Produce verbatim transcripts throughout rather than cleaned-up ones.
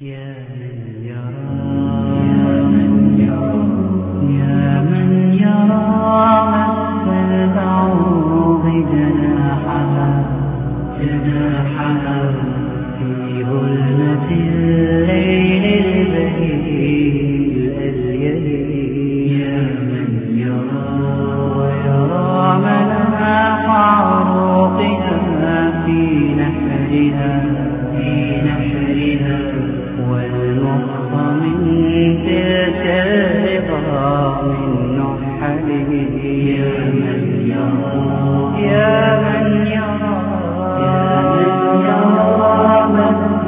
يا من يرى يا من يرى يا من يرى مس البعوض جناحها جناحها في ظلمة الليل البهيج الأليل. يا من يرى ويرى ملامح عروقها في نحرها في نحرها والمخ من تلك الرضا من نحله. يا من يرى يا من يرى يا من يرى مس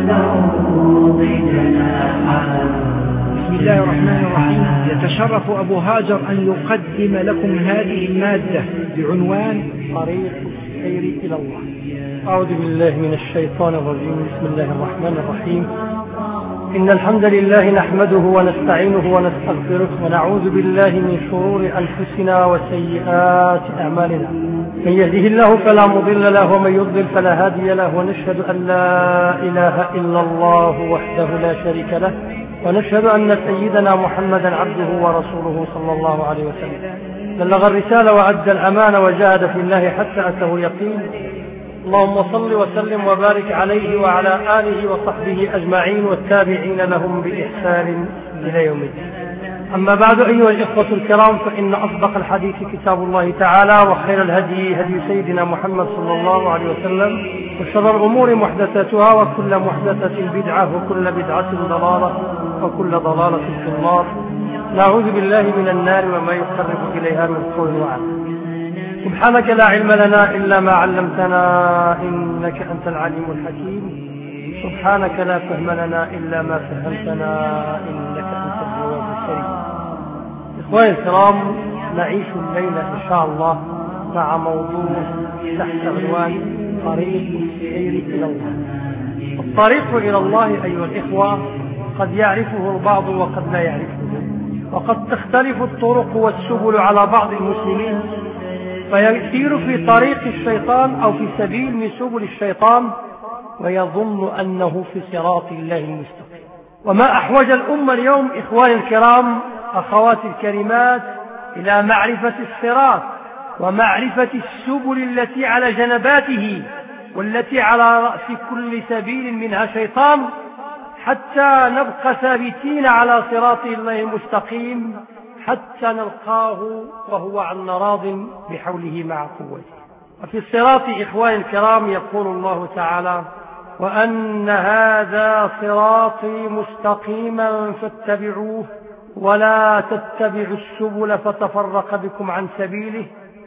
البعوض جناحها. بسم الله الرحمن الرحيم. يتشرف أبو هاجر أن يقدم لكم هذه المادة بعنوان طريق السير إلى الله. أعوذ بالله من الشيطان الرجيم. بسم الله الرحمن الرحيم. إن الحمد لله نحمده ونستعينه ونستغفره ونعوذ بالله من شرور أنفسنا وسيئات أعمالنا. من يهده الله فلا مضل له ومن يضلل فلا هادي له، ونشهد أن لا إله إلا الله وحده لا شريك له، ونشهد أن سيدنا محمدا عبده ورسوله صلى الله عليه وسلم. بلغ الرسالة وأدى الأمانة وجاهد في الله حتى أتاه اليقين. اللهم صل وسلم وبارك عليه وعلى آله وصحبه أجمعين والتابعين لهم بإحسان إلى يوم الدين. أما بعد، أيها الإخوة الكرام، فإن أصدق الحديث كتاب الله تعالى، وخير الهدي هدي سيدنا محمد صلى الله عليه وسلم، وشر الأمور محدثاتها، وكل محدثة بدعة، وكل بدعة ضلالة، وكل ضلالة في النار. نعوذ بالله من النار وما يقرب إليها من قول وعمل. سبحانك لا علم لنا إلا ما علمتنا إنك أنت العليم الحكيم. سبحانك لا فهم لنا إلا ما فهمتنا إنك أنت الجواد الكريم. إخواني الكرام، نعيش الليلة إن شاء الله مع موضوع تحت عنوان طريق السير إلى الله. الطريق إلى الله أيها الإخوة قد يعرفه البعض وقد لا يعرفه، وقد تختلف الطرق والسبل على بعض المسلمين، فيسير في طريق الشيطان أو في سبيل من سبل الشيطان ويظن أنه في صراط الله المستقيم. وما أحوج الأمة اليوم إخواني الكرام أخواتي الكريمات إلى معرفة الصراط ومعرفة السبل التي على جنباته والتي على رأس كل سبيل منها شيطان، حتى نبقى ثابتين على صراط الله المستقيم، حتى نلقاه وهو عنا راض بحوله مع قوته. وفي الصراط إخواني الكرام يقول الله تعالى: وأن هذا صراطي مستقيما فاتبعوه ولا تتبعوا السبل فتفرق بكم عن سبيله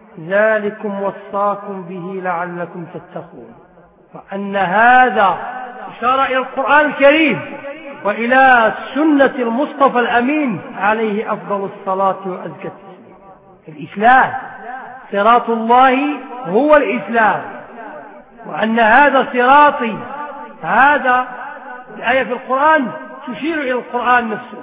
ذلكم وصاكم به لعلكم تتقون. وأن هذا إشارة إلى القرآن الكريم وإلى سنة المصطفى الأمين عليه أفضل الصلاة وأزكى التسليم. الإسلام صراط الله هو الإسلام. وأن هذا صراطي، هذا الآية في القرآن تشير إلى القرآن نفسه.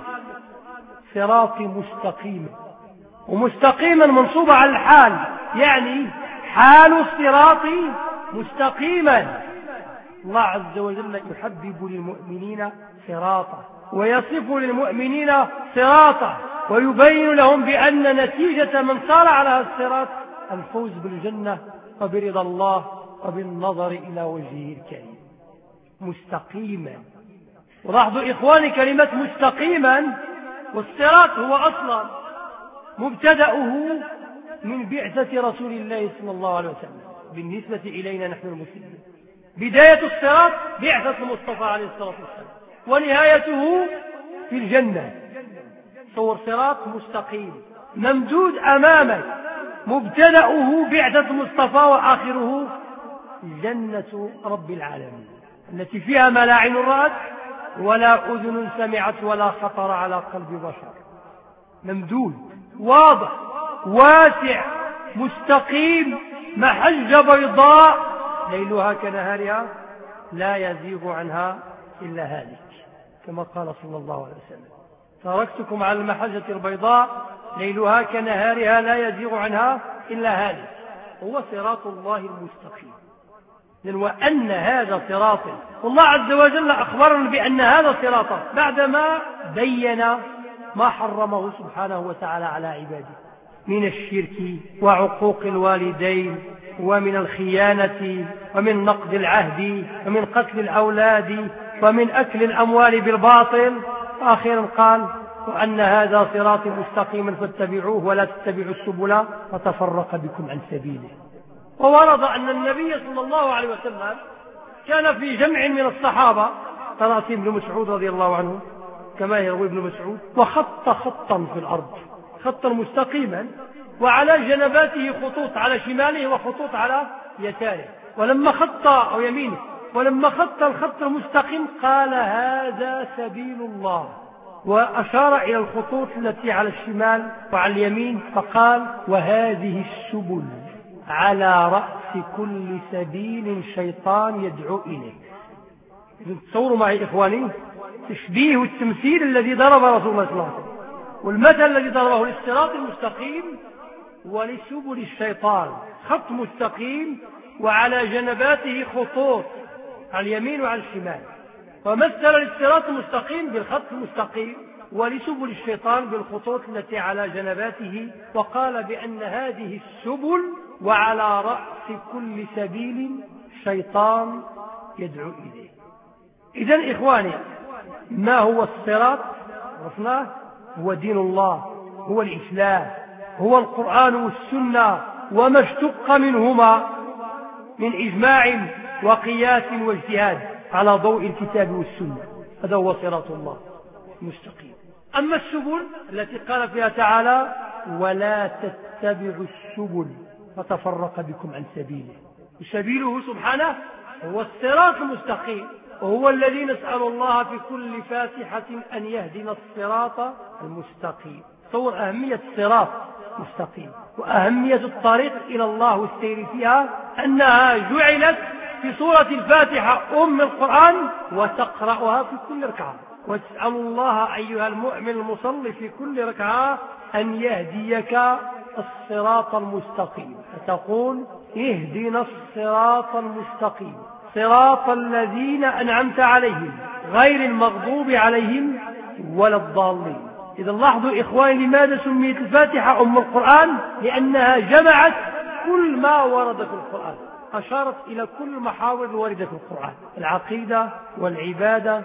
صراطي مستقيما، ومستقيما منصوبة على الحال، يعني حال الصراط مستقيما. الله عز وجل يحبب للمؤمنين صراطه ويصف للمؤمنين صراطه ويبين لهم بأن نتيجة من صار على هذا الصراط الفوز بالجنة وبرضا الله وبالنظر إلى وجهه الكريم. مستقيما. ولاحظوا إخواني كلمة مستقيما، والصراط هو أصلا مبتدأه من بعثة رسول الله صلى الله عليه وسلم بالنسبة إلينا نحن المسلمين. بداية الصراط بعثة المصطفى عليه الصلاة والسلام، ونهايته في الجنة. صور صراط مستقيم ممدود أمامك، مبتدأه بعثة المصطفى وآخره جنة رب العالمين التي فيها ما لا عين رأت ولا أذن سمعت ولا خطر على قلب بشر. ممدود واضح واسع مستقيم، محجة بيضاء ليلها كنهارها لا يزيغ عنها إلا هالك، كما قال صلى الله عليه وسلم: تركتكم على المحجة البيضاء ليلها كنهارها لا يزيغ عنها إلا هالك. هو صراط الله المستقيم. وأن هذا صراطي. والله عز وجل أخبرنا بأن هذا صراطه بعدما بين ما حرمه سبحانه وتعالى على عباده من الشرك وعقوق الوالدين ومن الخيانة ومن نقض العهد ومن قتل الأولاد ومن أكل الأموال بالباطل. وأخيرا قال وأن هذا صراطي مستقيما فاتبعوه ولا تتبعوا السبل فتفرق بكم عن سبيله. وورد أن النبي صلى الله عليه وسلم كان في جمع من الصحابة كرأسهم ابن مسعود رضي الله عنه كما يروي ابن مسعود وخط خطا في الأرض خطا مستقيما وعلى جنباته خطوط على شماله وخطوط على يساره ولما خط أو يمينه ولما خط الخط المستقيم قال هذا سبيل الله وأشار إلى الخطوط التي على الشمال وعلى اليمين فقال وهذه السبل على رأس كل سبيل شيطان يدعو إليه. تصوروا معي إخواني تشبيه والتمثيل الذي ضرب رسول الله صلى الله عليه وسلم والمثل الذي ضربه للصراط المستقيم ولسبل الشيطان خط مستقيم وعلى جنباته خطوط على اليمين وعلى الشمال ومثل للصراط المستقيم بالخط المستقيم ولسبل الشيطان بالخطوط التي على جنباته وقال بأن هذه السبل وعلى رأس كل سبيل شيطان يدعو إليه. إذن إخواني ما هو الصراط عرفناه هو دين الله هو الإسلام هو القرآن والسنة وما اشتق منهما من إجماع وقياس واجتهاد على ضوء الكتاب والسنة. هذا هو صراط الله المستقيم. أما السبل التي قال فيها تعالى ولا تتبعوا السبل فتفرق بكم عن سبيله وسبيله سبحانه هو الصراط المستقيم وهو الذي نسأل الله في كل فاتحة أن يهدنا الصراط المستقيم. تصور أهمية الصراط المستقيم وأهمية الطريق إلى الله والسير فيها أنها جعلت في سورة الفاتحة أم القرآن وتقرأها في كل ركعة وتسأل الله أيها المؤمن المصلي في كل ركعة أن يهديك الصراط المستقيم فتقول اهدنا الصراط المستقيم صراط الذين أنعمت عليهم غير المغضوب عليهم ولا الضالين. إذا لاحظوا إخواني لماذا سميت الفاتحة أم القرآن لأنها جمعت كل ما ورد في القرآن أشارت إلى كل المحاور الواردة في القرآن العقيدة والعبادة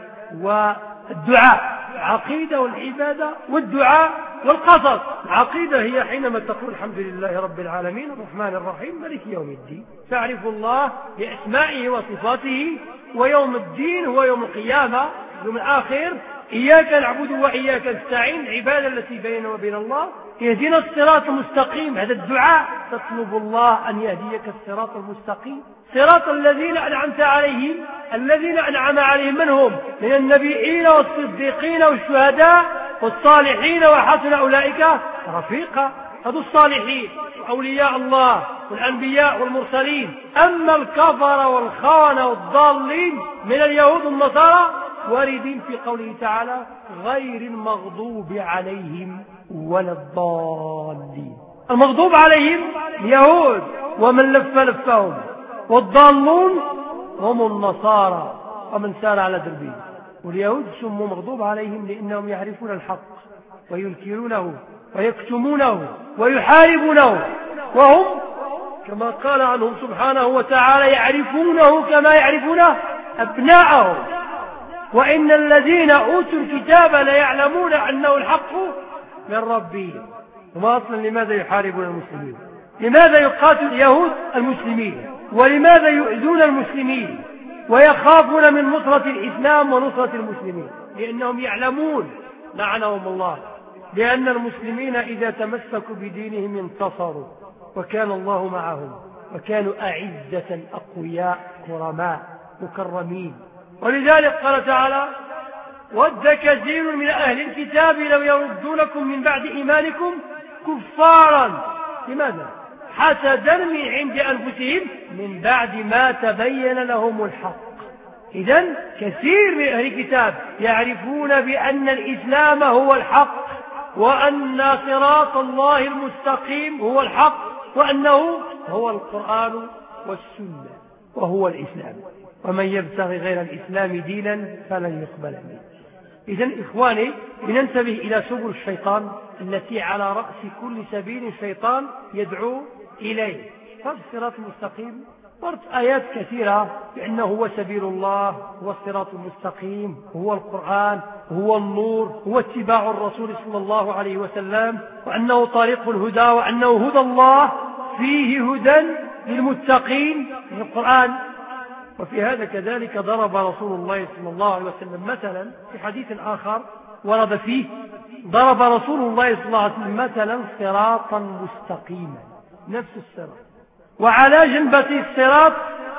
والدعاء العقيدة والعبادة والدعاء والقصص. العقيدة هي حينما تقول الحمد لله رب العالمين الرحمن الرحيم مالك يوم الدين تعرف الله بأسمائه وصفاته ويوم الدين هو يوم القيامة يوم الآخر إياك نعبد وإياك نستعين عبادة التي بيننا وبين الله يهدينا الصراط المستقيم. هذا الدعاء تطلب الله أن يهديك الصراط المستقيم صراط الذين أنعمت عليهم الذين أنعم عليهم من هم من النبيين والصديقين والشهداء والصالحين وحسن أولئك رفيقا. هذو الصالحين وأولياء الله والأنبياء والمرسلين. أما الكفر والخونة والضالين من اليهود والنصارى واردين في قوله تعالى غير المغضوب عليهم ولا الضالين. المغضوب عليهم اليهود ومن لف لفهم والضالون هم النصارى ومن سار على دربهم. واليهود سموا مغضوب عليهم لأنهم يعرفون الحق وينكرونه ويكتمونه ويحاربونه وهم كما قال عنهم سبحانه وتعالى يعرفونه كما يعرفون أبناءهم. وإن الذين أوتوا الكتاب ليعلمون أنه الحق من ربهم. وما أصلا لماذا يحاربون المسلمين؟ لماذا يقاتل اليهود المسلمين؟ ولماذا يؤذون المسلمين ويخافون من نصرة الإسلام ونصرة المسلمين؟ لأنهم يعلمون لعنهم الله بأن المسلمين إذا تمسكوا بدينهم انتصروا وكان الله معهم وكانوا أعزة أقوياء كرماء مكرمين. ولذلك قال تعالى ود كثير من أهل الكتاب لو يردونكم من بعد إيمانكم كفارا. لماذا؟ حسدا من عند أنفسهم من بعد ما تبين لهم الحق. إذن كثير من أهل الكتاب يعرفون بأن الإسلام هو الحق وأن صراط الله المستقيم هو الحق وأنه هو القرآن والسنة. وهو الإسلام، ومن يبتغي غير الإسلام دينا فلن يقبل منه. إذن إخواني، لننتبه إلى سبل الشيطان التي على رأس كل سبيل الشيطان يدعو إليه. فالصراط المستقيم ورد آيات كثيرة بأنه هو سبيل الله، هو الصراط المستقيم، هو القرآن، هو النور، هو اتباع الرسول صلى الله عليه وسلم، وأنه طريق الهدى، وأنه هدى الله فيه هدى للمتقين من القرآن. وفي هذا كذلك ضرب رسول الله صلى الله عليه وسلم مثلا في حديث آخر ورد فيه، ضرب رسول الله صلى الله عليه وسلم مثلا صراطا مستقيما، نفس الصراط، وعلى جنبتي الصراط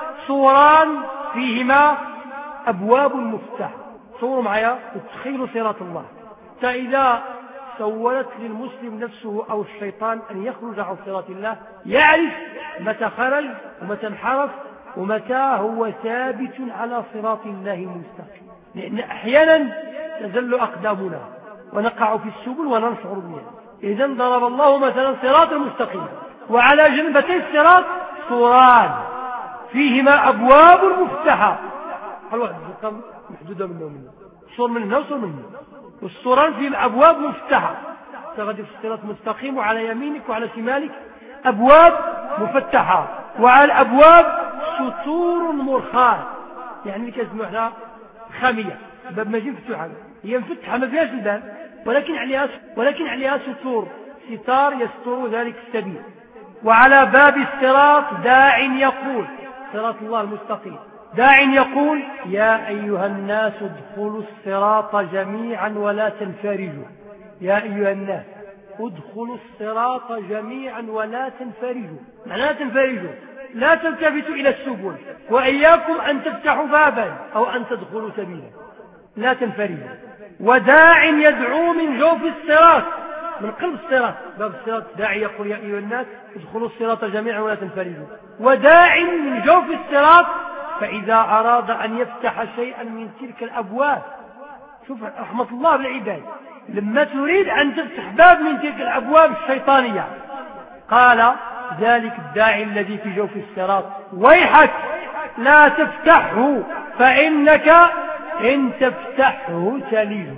سوران فيهما أبواب مفتوحة. صوروا معي وتخيلوا صراط الله. فإذا سولت للمسلم نفسه أو الشيطان أن يخرج عن صراط الله، يعرف متى خرج ومتى انحرف ومتى هو ثابت على صراط الله المستقيم. لأن أحيانا تزل أقدامنا ونقع في السبل وننشعر بها. إذن ضرب الله مثلا صراط المستقيم، وعلى جنبتي الصراط سوران فيهما أبواب مفتوحة. الواحد الرقم محدودة منه ومنه، صور منه وصور منه، والسوران فيهم أبواب مفتوحة. تغدي في الصراط المستقيم، وعلى يمينك وعلى شمالك أبواب مفتحة، وعلى الأبواب سطور مرخاة، يعني كاسمها خامية، باب ماجي مفتوحة، هي مفتحة ما فيهاش الباب، ولكن عليها ولكن عليها سطور، ستار يستر ذلك السبيل. وعلى باب الصراط داع يقول، صراط الله المستقيم، داع يقول: يا أيها الناس ادخلوا الصراط جميعا ولا تنفرجوا. يا أيها الناس ادخلوا الصراط جميعا ولا تنفرجوا، معنى لا تنفرجوا، لا تلتفتوا إلى السبل، وإياكم أن تفتحوا بابا أو أن تدخلوا سبيلا، لا تنفرجوا. وداع يدعو من جوف الصراط، من قلب الصراط، باب الصراط داعي يقول: يا أيها الناس ادخلوا الصراط جميعا ولا تنفرجوا. وداع من جوف الصراط، فإذا أراد أن يفتح شيئا من تلك الأبواب، شوف رحمة الله بالعباد، لما تريد أن تفتح باب من تلك الأبواب الشيطانية قال ذلك الداعي الذي في جوف الصراط: ويحك لا تفتحه فإنك إن تفتحه تليه.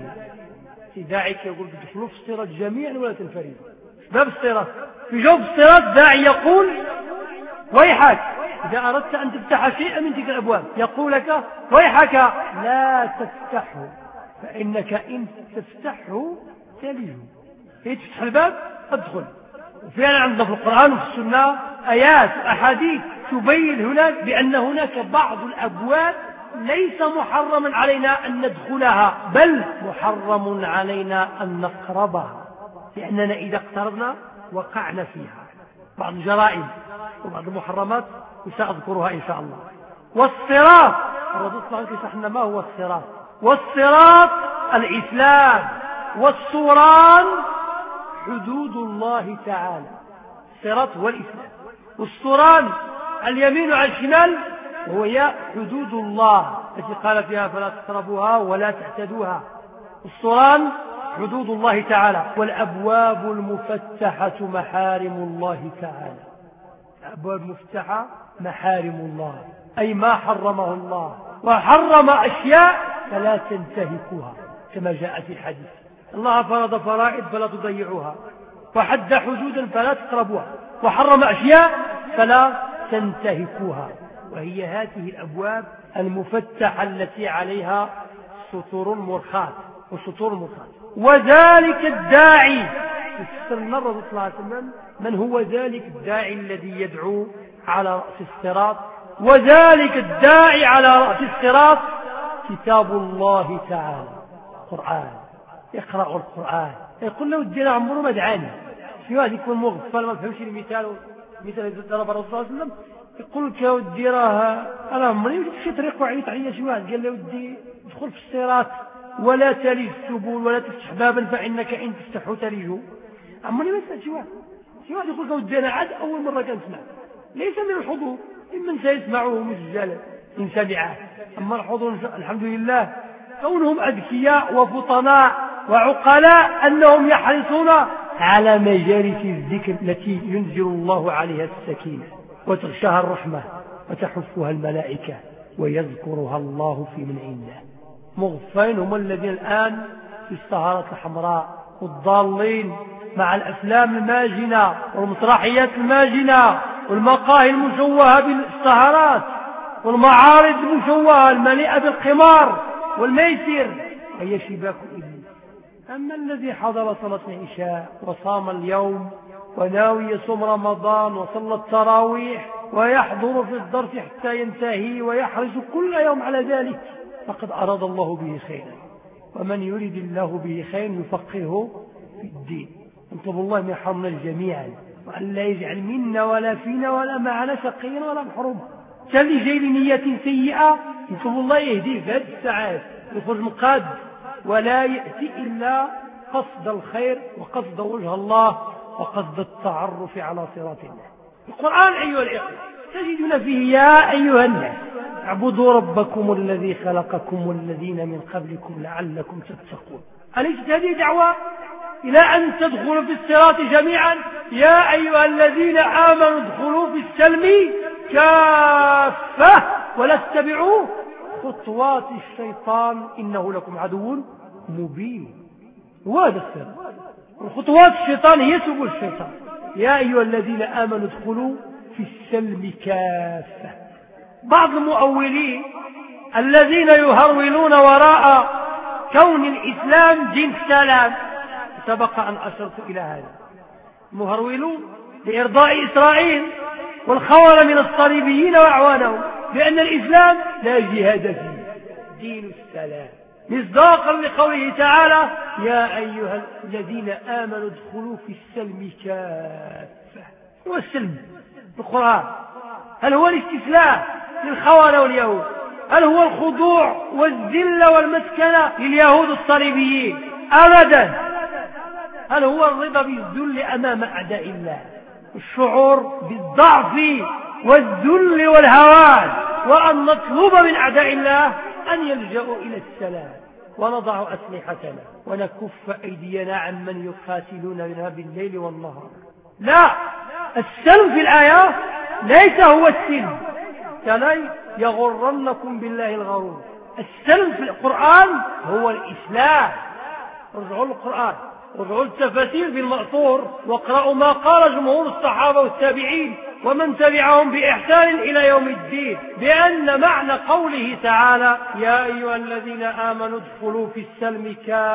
داعيك يقول: ادخلوا في الصراط جميعا ولا تنفردوا. باب الصراط في جوف الصراط داعي يقول: ويحك إذا أردت أن تفتح شيئا من تلك الأبواب، يقول لك: ويحك لا تفتحه فإنك إن تفتحه تليه. إيه تفتح الباب أدخل. وفعلا عندنا في القرآن وفي السنة آيات وأحاديث تبين هناك بأن هناك بعض الأبواب ليس محرما علينا أن ندخلها، بل محرم علينا أن نقربها، لأننا إذا اقتربنا وقعنا فيها بعض الجرائم وبعض المحرمات وسأذكرها إن شاء الله. والصراط الرسول صلى الله عليه وسلم يشرح لنا ما هو الصراط. والصراط الإسلام، والصوران حدود الله تعالى. الصراط هو الإسلام، والصوران اليمين على الشمال وهي حدود الله التي قال فيها: فلا تقربوها ولا تعتدوها. الصوران حدود الله تعالى. والأبواب المفتحة محارم الله تعالى. الأبواب المفتحة محارم الله، أي ما حرمه الله، وحرم أشياء فلا تنتهكوها كما جاء في الحديث. الله فرض فرائض فلا تضيعوها، وحد حدودا فلا تقربوها، وحرم أشياء فلا تنتهكوها. وهي هذه الأبواب المفتحة التي عليها سطور مرخاة وسطور مرخاة. وذلك الداعي، يفسر الرسول صلى الله عليه وسلم من هو ذلك الداعي الذي يدعو على رأس الصراط. وذلك الداعي على رأس الصراط كتاب الله تعالى، القرآن. يقرأ القرآن، يقول له: الدين عمره ما دعاني. في واحد يكون مغفل ما فهمش المثال، مثل ضرب الرسول صلى الله عليه وسلم، يقول لك: يا ودي راه انا عمري وليت في طريق وعيت عليا شي واحد قال له: ودي ادخل في الصراط ولا تلج السبل ولا تفتح بابا فانك ان تفتحه تلجه. عمري ما سمعت شي واحد شي واحد يقول لك: ودي انا عاد اول مره كنسمع، ليس من الحضور، ممن سيسمعه مسجلا ان سمعه. اما الحضور الحمد لله كونهم اذكياء وفطناء وعقلاء انهم يحرصون على مجالس الذكر التي ينزل الله عليها السكينه وتغشاها الرحمة وتحفها الملائكة ويذكرها الله في من عنده. مغفين هم الذين الآن في السهرات الحمراء والضالين مع الأفلام الماجنة والمسرحيات الماجنة والمقاهي المشوهة بالسهرات والمعارض المشوهة المليئة بالقمار والميسر، هي شباك إبليس. أما الذي حضر صلاة العشاء وصام اليوم وناوي يصوم رمضان وصلى التراويح ويحضر في الدرس حتى ينتهي ويحرص كل يوم على ذلك، فقد أراد الله به خيرا، ومن يريد الله به خيرا يفقهه في الدين. نطلب الله من يرحمنا جميعا، وأن لا يجعل منا ولا فينا ولا معنا شقيا ولا محروما. كان اللي جاي بنية سيئة نطلب الله يهديه في هذه الساعات يخرج مقاد، ولا يأتي إلا قصد الخير وقصد وجه الله وقصد التعرف على صراط الله. القرآن أيها الإخوة تجدون فيه يا أيها الناس اعبدوا ربكم الذي خلقكم والذين من قبلكم لعلكم تتقون. أليست هذه دعوة إلى أن تدخلوا في الصراط جميعا؟ يا أيها الذين آمنوا ادخلوا في السلم كافة ولا تتبعوا خطوات الشيطان إنه لكم عدو مبين. وهذا السر، خطوات الشيطان هي سبل الشيطان. يا أيها الذين آمنوا ادخلوا في السلم كافة. بعض المؤولين الذين يهرولون وراء كون الإسلام دين السلام، سبق أن أشرت إلى هذا، مهرولون لإرضاء إسرائيل والخول من الصليبيين وأعوانهم بأن الإسلام لا جهاد فيه، دين السلام، مصداقا لقوله تعالى يا أيها الذين آمنوا ادخلوا في السلم كافة. هو السلم في القرآن؟ هل هو الاستسلام للخونة واليهود؟ هل هو الخضوع والذلة والمسكنة لليهود الصليبيين؟ أبدا. هل هو الرضا بالذل أمام أعداء الله، الشعور بالضعف والذل والهوان، وأن نطلب من أعداء الله أن يلجأوا إلى السلام ونضع أسلحتنا ونكف أيدينا عن من يقاتلوننا بالليل والنهار؟ لا، السلم في الآية ليس هو السلم، فلا يغرنكم بالله الغرور. السلم في القرآن هو الإسلام. ارجعوا للقرآن، ارجعوا التفاسير في المأثور، واقرأوا ما قال جمهور الصحابة والتابعين ومن تبعهم بإحسان إلى يوم الدين بأن معنى قوله تعالى يا أيها الذين آمنوا ادخلوا في السلم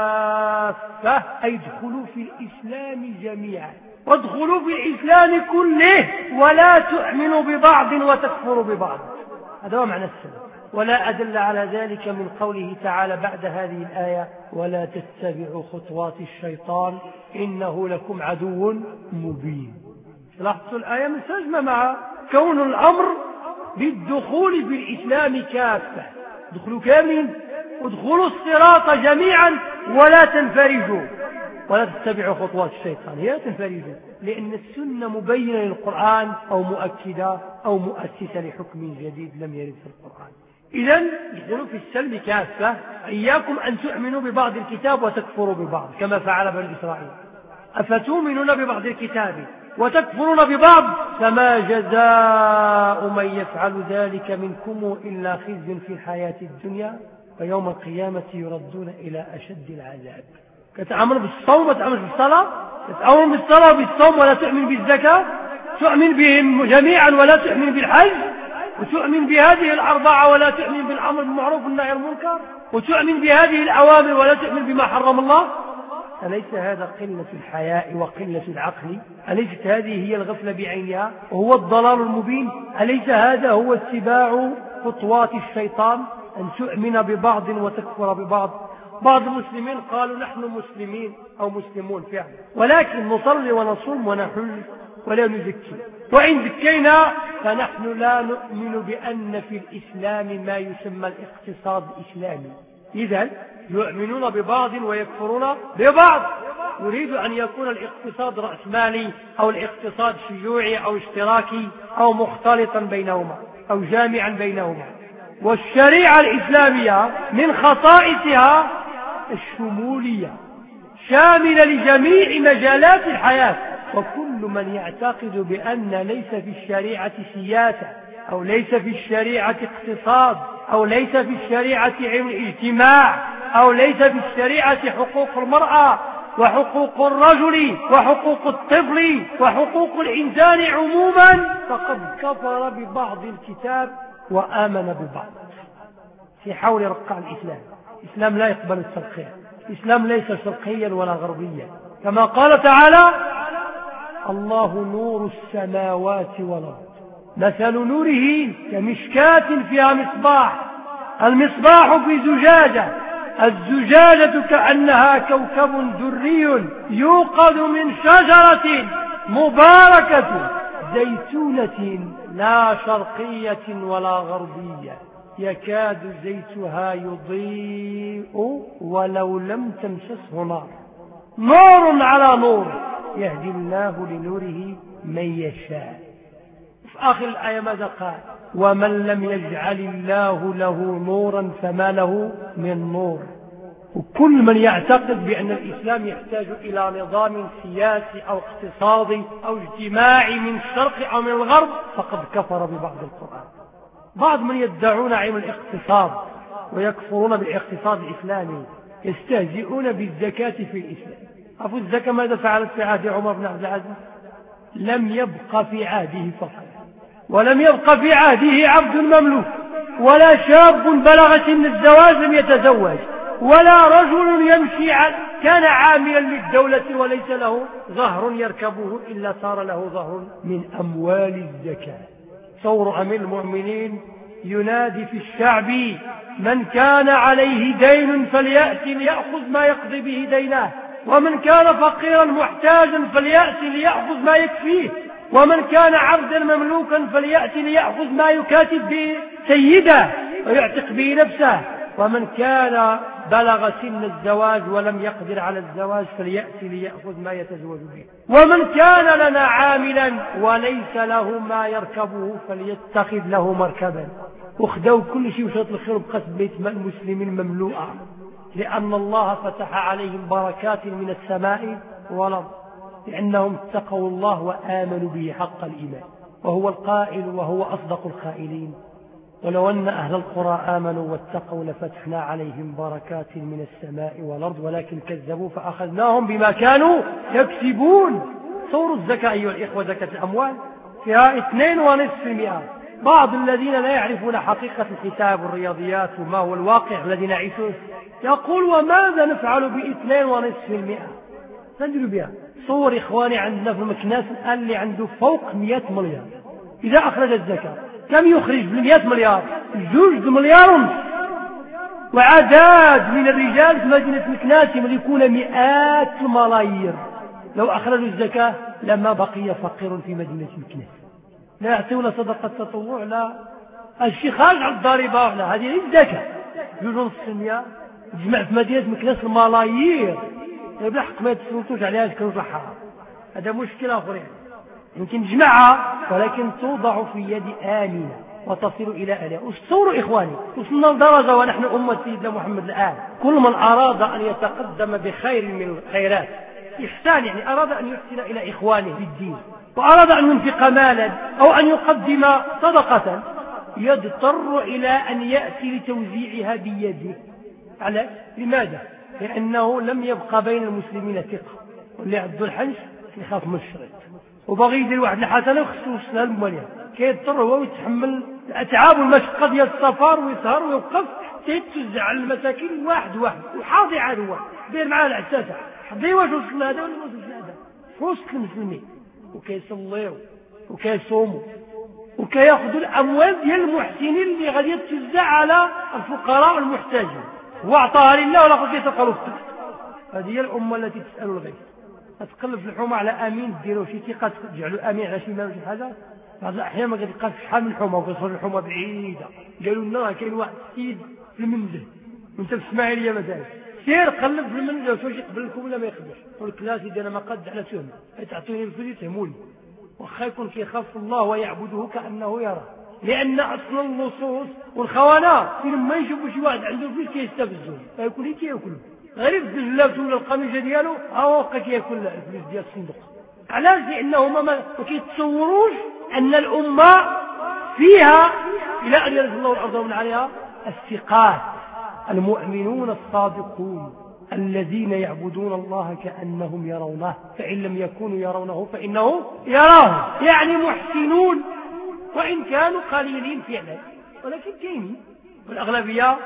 كافة، أي ادخلوا في الإسلام جميعا، وادخلوا في الإسلام كله، ولا تؤمنوا ببعض وتكفروا ببعض. هذا هو معنى السلم. ولا أدل على ذلك من قوله تعالى بعد هذه الآية ولا تتبعوا خطوات الشيطان إنه لكم عدو مبين. لاحظوا الآية منسجمة مع كون الأمر بالدخول في الإسلام كافة، دخلوا كاملين ادخلوا الصراط جميعا ولا تنفرجوا، ولا تتبعوا خطوات الشيطان، هي تنفرجوا، لأن السنة مبينة للقرآن أو مؤكدة أو مؤسسة لحكم جديد لم يرد في القرآن. إذن ادخلوا في السلم كافة، إياكم أن تؤمنوا ببعض الكتاب وتكفروا ببعض كما فعل بني إسرائيل. أفتؤمنون ببعض الكتاب وتكفرون ببعض فما جزاء من يفعل ذلك منكم إلا خزي في الحياة الدنيا ويوم القيامة يردون إلى أشد العذاب. كتعمل بالصوم وتعمل بالصلاة، تتأمر بالصلاة وبالصوم ولا تؤمن بالزكاة، تؤمن بهم جميعا ولا تؤمن بالحج، وتؤمن بهذه الأربعة ولا تؤمن بالأمر بالمعروف والنهي عن المنكر، وتؤمن بهذه الأوامر ولا تؤمن بما حرم الله. أليس هذا قلة الحياء وقلة العقل؟ أليست هذه هي الغفلة بعينها وهو الضلال المبين؟ أليس هذا هو اتباع خطوات الشيطان، أن تؤمن ببعض وتكفر ببعض؟ بعض المسلمين قالوا نحن مسلمين أو مسلمون فعلا، ولكن نصلي ونصوم ونحج ولا نزكي، وإن زكينا فنحن لا نؤمن بأن في الإسلام ما يسمى الاقتصاد الإسلامي. إذن يؤمنون ببعض ويكفرون ببعض. يريد أن يكون الاقتصاد رأسمالي أو الاقتصاد شيوعي أو اشتراكي أو مختلطا بينهما أو جامعا بينهما. والشريعة الإسلامية من خصائصها الشمولية، شاملة لجميع مجالات الحياة. وكل من يعتقد بأن ليس في الشريعة سياسة أو ليس في الشريعة اقتصاد، أو ليس في الشريعة علم اجتماع، أو ليس في الشريعة حقوق المرأة وحقوق الرجل وحقوق الطفل وحقوق الإنسان عموما، فقد كفر ببعض الكتاب وآمن ببعض. في حول رقع الإسلام. الإسلام لا يقبل الترقيع، الإسلام ليس شرقيا ولا غربيا، كما قال تعالى: الله نور السماوات والأرض مثل نوره كمشكاة فيها مصباح، المصباح في زجاجة، الزجاجة كأنها كوكب دري يوقد من شجرة مباركة زيتونة لا شرقية ولا غربية يكاد زيتها يضيء ولو لم تمسسه نار، نور على نور يهدي الله لنوره من يشاء. في آخر الآية ماذا قال؟ ومن لم يجعل الله له نورا فما له من نور. وكل من يعتقد بأن الإسلام يحتاج إلى نظام سياسي أو اقتصادي أو اجتماعي من الشرق أو من الغرب فقد كفر ببعض القرآن. بعض من يدعون علم الاقتصاد ويكفرون بالاقتصاد الإسلامي يستهزئون بالزكاة في الإسلام. عفوا الزكاة ماذا فعلت في عهد عمر بن عبد العزيز؟ لم يبق في عهده فقط، ولم يبق في عهده عبد مملوك، ولا شاب بلغ سن الزواج لم يتزوج، ولا رجل يمشي كان عاملا للدولة وليس له ظهر يركبه إلا صار له ظهر من أموال الزكاة. ثور أمير المؤمنين ينادي في الشعب: من كان عليه دين فليأتي ليأخذ ما يقضي به دينه، ومن كان فقيرا محتاجا فليأتي ليأخذ ما يكفيه، ومن كان عبدا مملوكا فليأتي ليأخذ ما يكاتب به سيده ويعتق به نفسه، ومن كان بلغ سن الزواج ولم يقدر على الزواج فليأتي ليأخذ ما يتزوج به، ومن كان لنا عاملا وليس له ما يركبه فليتخذ له مركبا. وخدوا كل شيء وشرط الخير بقت بيت المسلمين مملوءة، لأن الله فتح عليهم بركات من السماء والأرض، لأنهم اتقوا الله وآمنوا به حق الإيمان، وهو القائل وهو أصدق القائلين: ولو أن أهل القرى آمنوا واتقوا لفتحنا عليهم بركات من السماء والأرض ولكن كذبوا فأخذناهم بما كانوا يكسبون. صور الزكاة أيها الإخوة، زكاة الأموال فيها اثنين ونصف في المئة. بعض الذين لا يعرفون حقيقة الحساب والرياضيات وما هو الواقع الذي نعيشه يقول: وماذا نفعل باثنين ونصف في المئة؟ نندل بها. صور إخواني عندنا في المكناس الآن اللي عنده فوق مئة مليار، إذا أخرج الزكاة كم يخرج بالمئة مليار؟ جوج مليار ونص. وعداد من الرجال في مدينة مكناس يملكون مئات الملايير، لو أخرجوا الزكاة لما بقي فقير في مدينة مكناس. لا يعطون صدقة تطوع، لا الشيخ على الضريبة، لا هذه الزكاة. جوج ونص المئة تجمع في مدينة مكناس الملايير بالحق ما يتسلطوش عليها كانوا حرام. هذا مشكلة أخرى يمكن نجمعها ولكن توضع في يد آمنة وتصل إلى أهلها. وتصوروا إخواني وصلنا لدرجة ونحن أمة سيدنا محمد الآن كل من أراد أن يتقدم بخير من الخيرات إحسان، يعني أراد أن يحسن إلى إخوانه بالدين وأراد أن ينفق مالا أو أن يقدم صدقة يضطر إلى أن يأتي لتوزيعها بيده. على لماذا؟ لأنه لم يبقى بين المسلمين ثقة، واللي عنده الحنش يخاف من الشريط وبغي يدير واحد الحسنة وخصوص لها المليان، كيضطر هو يتحمل الأتعاب والمشقة ديال السفر ويسهر ويوقف حتى يتوزع على المساكين واحد واحد وحاضي عاد هو دير معاه العساسة حضي واش وصل هذا ولا ما وصلش هذا في وسط المسلمين، وكيصليو وكيصوموا وكياخذوا الأموال ديال المحسنين اللي غادي تتوزع على الفقراء والمحتاجين، هو أعطاها لله ولا قد يتقلوا في التكس. هذه هي الأمة التي تسأل الغيث. تقلب في الحومة على أمين ديروا شي ثقة تجعلوا أمين على شي مال وشي حاجة، بعض الأحيان ما كتلقاش شحال من الحومة وكتصور الحومة بعيدة. قالوا لنا كاين واحد السيد في المنزل وانت في الإسماعيلية مثلا، سير قلب في المنزل واش يقبل لكم ولا ما يقبلش، قول لك لا سيدي أنا ما قد على تهمة تعطوني الفلوس يتهموني، واخا يكون كيخاف الله ويعبده كأنه يرى، لأن أصل النصوص والخونة لما يشوفوا شي واحد عنده فلوس كيستفزوه فيكون هيك ياكلوا غير الجلابة ولا القميصة ديالو هو بقى كياكل الفلوس ديال الصندوق. علاش؟ لأنهما ما كيتصوروش أن الأمة فيها إلى أن يرث الله الأرض ومن عليها الثقات المؤمنون الصادقون الذين يعبدون الله كأنهم يرونه، فإن لم يكونوا يرونه فإنه يراه، يعني محسنون وإن كانوا قليلين فعلا، ولكن كاينين، والأغلبية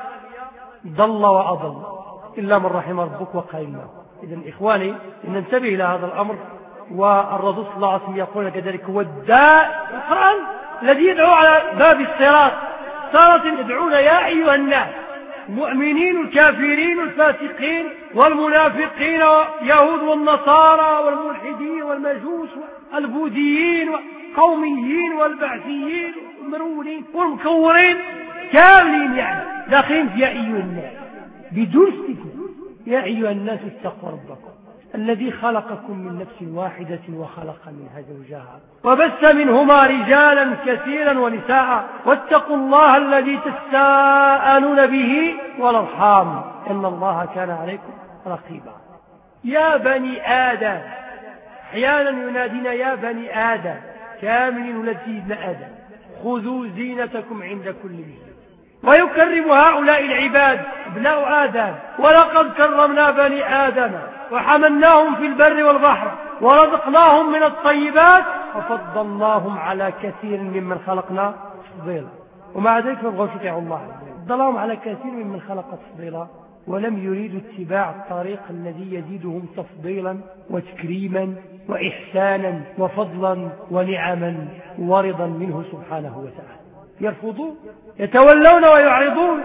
ضل وأضل إلا من رحم ربك وقليل ما. إذن إخواني ننتبه إلى هذا الأمر. والرسول صلى الله عليه وسلم يقول كذلك هو الداء القرآن الذي يدعو على باب الصراط، صارت يدعون يا أيها الناس، المؤمنين والكافرين والفاسقين والمنافقين واليهود والنصارى والملحدين والمجوس والبوذيين والقوميين والبعثيين والمرولين والمكورين كاملين، يعني داخلين يا أيها الناس بدون استثناء. يا أيها الناس اتقوا ربكم الذي خلقكم من نفس واحدة وخلق منها زوجها وبث منهما رجالا كثيرا ونساء واتقوا الله الذي تساءلون به والأرحام إن الله كان عليكم رقيبا. يا بني آدم، أحيانا ينادينا يا بني آدم كامل ولد سيدنا آدم، خذوا زينتكم عند كل مسجد. ويكرم هؤلاء العباد ابناء آدم، ولقد كرمنا بني آدم وحملناهم في البر والبحر ورزقناهم من الطيبات وفضلناهم على كثير ممن خلقنا تفضيلا. ومع ذلك ما بغوش يطيعوا الله، فضلهم على كثير ممن خلق تفضيلا، ولم يريدوا اتباع الطريق الذي يزيدهم تفضيلا وتكريما وإحسانا وفضلا ونعما ورضا منه سبحانه وتعالى. يرفضون، يتولون ويعرضون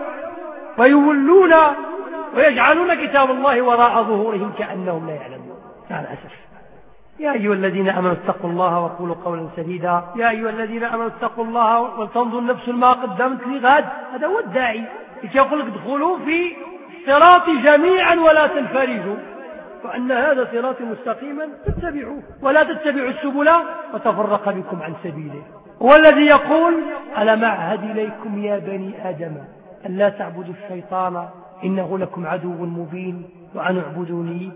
ويولون ويجعلون كتاب الله وراء ظهورهم كأنهم لا يعلمون. مع الأسف. يا أيها الذين آمنوا اتقوا الله وقولوا قولا سديدا. يا أيها الذين آمنوا اتقوا الله ولتنظر نفس ما قدمت لغد. هذا هو الداعي، يقول لك ادخلوا في الصراط جميعا ولا تنفرجوا، وأن هذا صراط مستقيما فاتبعوه ولا تتبعوا السبل وتفرق بكم عن سبيله. هو الذي يقول ألم أعهد إليكم يا بني آدم أن لا تعبدوا الشيطان إنه لكم عدو مبين وأن اعبدوني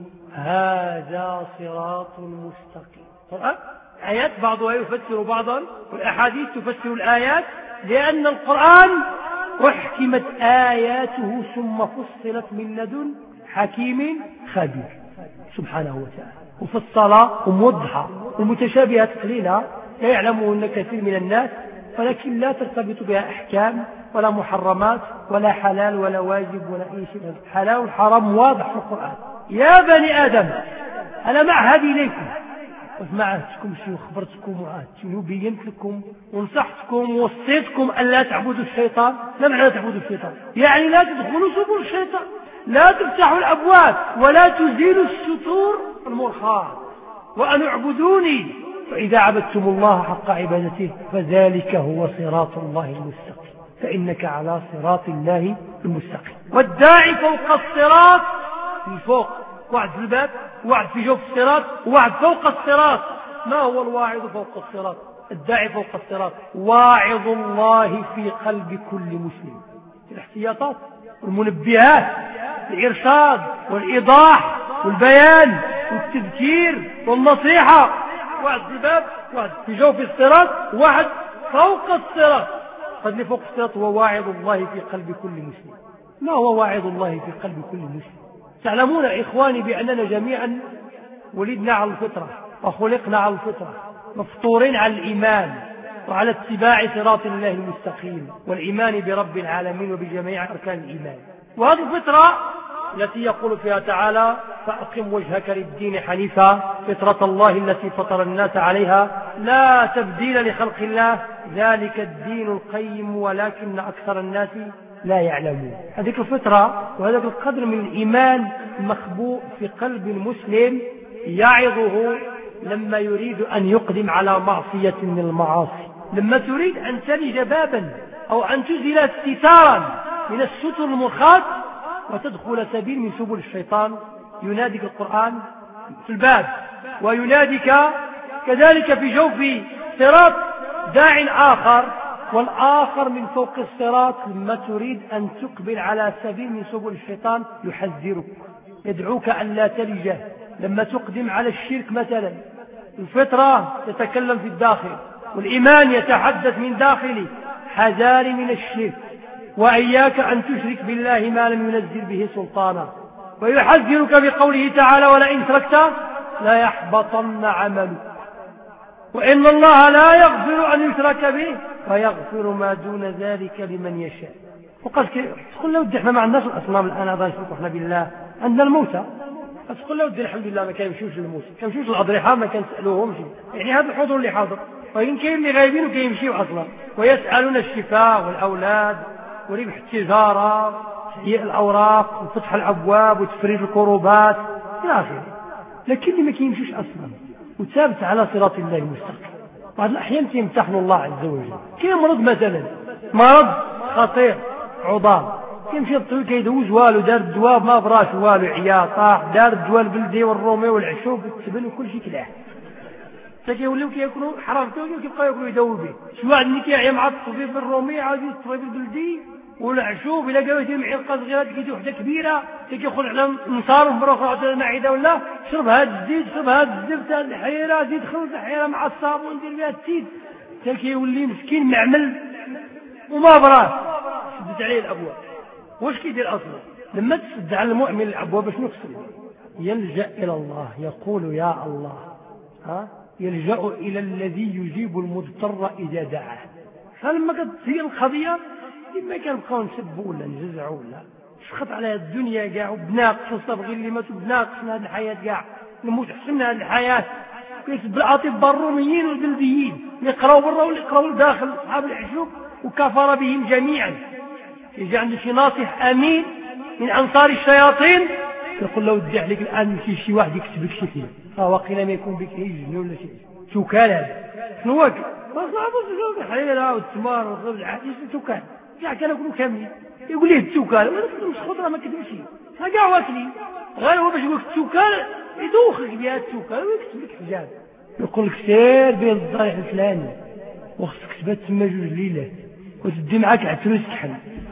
هذا صراط مستقيم. طبعا آيات بعضها يفسر بعضا والأحاديث تفسر الآيات، لأن القرآن أحكمت آياته ثم فصلت من لدن حكيم خبير سبحانه وتعالى، مفصلة وموضحة ومتشابهة قليلة لا يعلمهن كثير من الناس، ولكن لا ترتبط بها أحكام ولا محرمات ولا حلال ولا واجب ولا أي شيء. حلال والحرام واضح في القرآن. يا بني آدم أنا معهد إليكم، ما عهدتكم شيء وخبرتكم وعهدتكم وبينت لكم ونصحتكم ووصيتكم أن لا تعبدوا الشيطان. ما معنى تعبدوا الشيطان؟ يعني لا تدخلوا سبل الشيطان، لا تفتحوا الأبواب ولا تزيلوا الستور المرخاة، وأن اعبدوني وإذا عبدتم الله حق عبادته فذلك هو صراط الله المستقيم، فإنك على صراط الله المستقيم. والداعي فوق الصراط، في فوق وعد في الباب، وعد في جوف الصراط، وعد فوق الصراط. ما هو الواعظ فوق الصراط؟ الداعي فوق الصراط واعظ الله في قلب كل مسلم. الاحتياطات والمنبهات، الإرشاد والإيضاح والبيان والتذكير والنصيحة. واحد في الباب، واحد في جوف الصراط، واحد فوق الصراط. قد فوق الصراط هو واعظ الله في قلب كل مسلم. ما هو واعظ الله في قلب كل مسلم؟ تعلمون إخواني بأننا جميعا ولدنا على الفطرة وخلقنا على الفطرة، مفطورين على الإيمان وعلى اتباع صراط الله المستقيم والإيمان برب العالمين وبجميع أركان الإيمان. وهذه الفطرة التي يقول فيها تعالى فأقم وجهك للدين حنيفا فطرة الله التي فطر الناس عليها لا تبديل لخلق الله ذلك الدين القيم ولكن أكثر الناس لا يعلمون. هذه الفطرة وهذا القدر من الإيمان مخبوء في قلب المسلم يعظه لما يريد أن يقدم على معصية من المعاصي، لما تريد أن تلج بابا أو أن تزيل استتارا من الستر المرخاة وتدخل سبيل من سبل الشيطان. يناديك القرآن في الباب ويناديك كذلك في جوف صراط داع آخر، والآخر من فوق الصراط لما تريد أن تقبل على سبيل من سبل الشيطان يحذرك، يدعوك أن لا تلجه. لما تقدم على الشرك مثلا الفطرة تتكلم في الداخل والإيمان يتحدث من داخله: حذار من الشرك، وإياك أن تشرك بالله ما لم ينزل به سلطانا. ويحذرك بقوله تعالى: ولئن تركت لا يحبطن عملك. وإن الله لا يغفر أن يشرك به ويغفر ما دون ذلك لمن يشاء. وقد تقول له ودي احنا ما عندناش الأصنام الآن، هذا نشرك احنا بالله، عندنا الموتى. تقول له ودي الحمد لله ما كيمشوش للموتى، كيمشوش الأضرحة، ما كنسألوهمش. يعني هذا الحضور اللي حاضر، وإن كاين اللي غايبين وكيمشيو أصلا، ويسألون الشفاء والأولاد وربح التجارة، تهيئ الأوراق وفتح الأبواب وتفريج الكروبات إلى آخره. لكن اللي ما كيمشوش أصلا وثابت على صراط الله المستقيم. بعض الأحيان تمتحن الله عز وجل. كاين مرض مثلا، مرض خطير عضال، كيمشي الطبيب كيدوز والو، دار الدواء ما براش والو، عيا طاح، دار الدواء البلدي والرومي والعشوب والتبن وكل شيء كلاح. كيوليو كياكلوا حرارته وكيبقاو ياكلوا يداووا به. شي واحد اللي كيعيا مع الطبيب الرومي عاد الطبيب البلدي والعشوب، الا قالوا يدير معلقه صغيره كيدير وحده كبيره كياخذ على مسار مبروخ على المعده، ولا شرب هذا الزيت، شرب هذا الزبده، هذه الحيره، زيد خلط الحيره مع الصابون دير بها التيد، حتى كيولي مسكين معمل وما براش. سدت عليه الابواب. واش كيدير اصلا؟ لما تسد على المؤمن الابواب شنو يقصد؟ يلجا الى الله، يقول يا الله، ها يلجا الى الذي يجيب المضطر اذا دعاه. فلما كتصير القضيه ما كنبقاو نسبوا ولا نجزعوا ولا شخط على الدنيا كاع، وبناقص نستبغي اللي ماتوا بناقص من هذه الحياه كاع، نموت حسن من هذه الحياه. كيسب الاطباء الروميين والبلديين يقراوا برا ولا يقراوا داخل اصحاب العشوب، وكفر بهم جميعا. يجي عند شي ناصح امين من انصار الشياطين يقول له ودي عليك الان يمشي شي واحد يكتب لك شي فيه، اه وقيل ما يكون بك يجن ولا شي شو كان هذا شنو هو؟ ما صعبوا الحيله والتمار والخبز العادي شو كان كاع كانوا كاملين. يقول ليه التوكال مش خضره ما كتبش ها كاع واكلين، غير هو باش يقول لك التوكال يدوخك بها التوكال ويكتب لك حجاب، يقول لك سير بين الضريح الفلاني وخصك تبات تما جوج ليلات وتدي معاك عتروس كحل،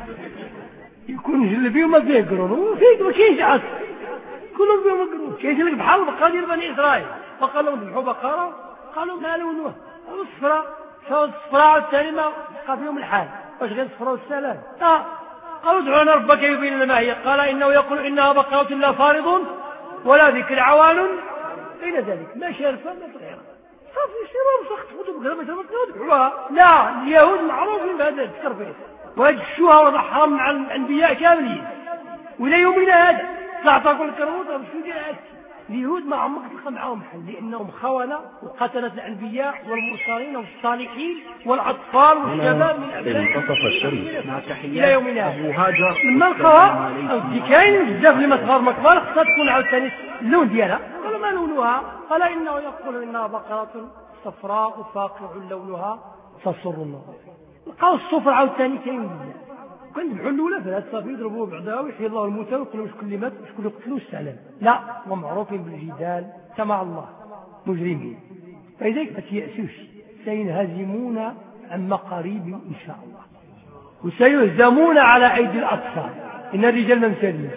يكون جلبي وما فيه قرون وفيك ما كاينش عصر كلهم فيهم قرون. كاين لك بحال بقادير بني اسرائيل فقالوا ذبحوا بقره، قالوا ما لونوها الصفراء، شاو الصفراء الثاني ما بقى فيهم الحال، واش غير الصفراء والسلام؟ اه قالوا ادعوا لنا ربك يبين لنا ما هي، قال انه يقول انها بقره لا فارض ولا ذكر عوان الى ذلك ما شارفه ما صغيره صافي شرب سخط خذوا بقره ما تذبحوها. لا اليهود معروفين بهذا الترفيه ويجشوها وضحهم مع الانبياء كاملين والى يومنا هذا طلعت اقول الكروت شو ديال هذا. اليهود ما عمرك تلقى معاهم حل لانهم خونه وقتله الانبياء والمرسلين والصالحين والاطفال والشباب من منتصف الشريف مع الى يومنا ابو هاجر. لما لقاها دي كاين بزاف اللي ما صغار ما كبار خصها تكون عاوتاني اللون ديالها، قالوا ما لونها؟ قال انه يقول انها بقره صفراء فاقع لونها تسر النظر. لقاو الصفر عاوتاني كاين بزاف كان يذبحوا الاولى فهاد صافي يضربوه بعدها ويحيي الله الموتى ويقولوا شكون اللي مات شكون اللي قتلوا السلام. لا هم معروفين بالجدال سمع الله مجرمين، فلذلك ما تيأسوش سينهزمون عما قريب ان شاء الله وسيهزمون على ايدي الاطفال. ان الرجال ما مسالمش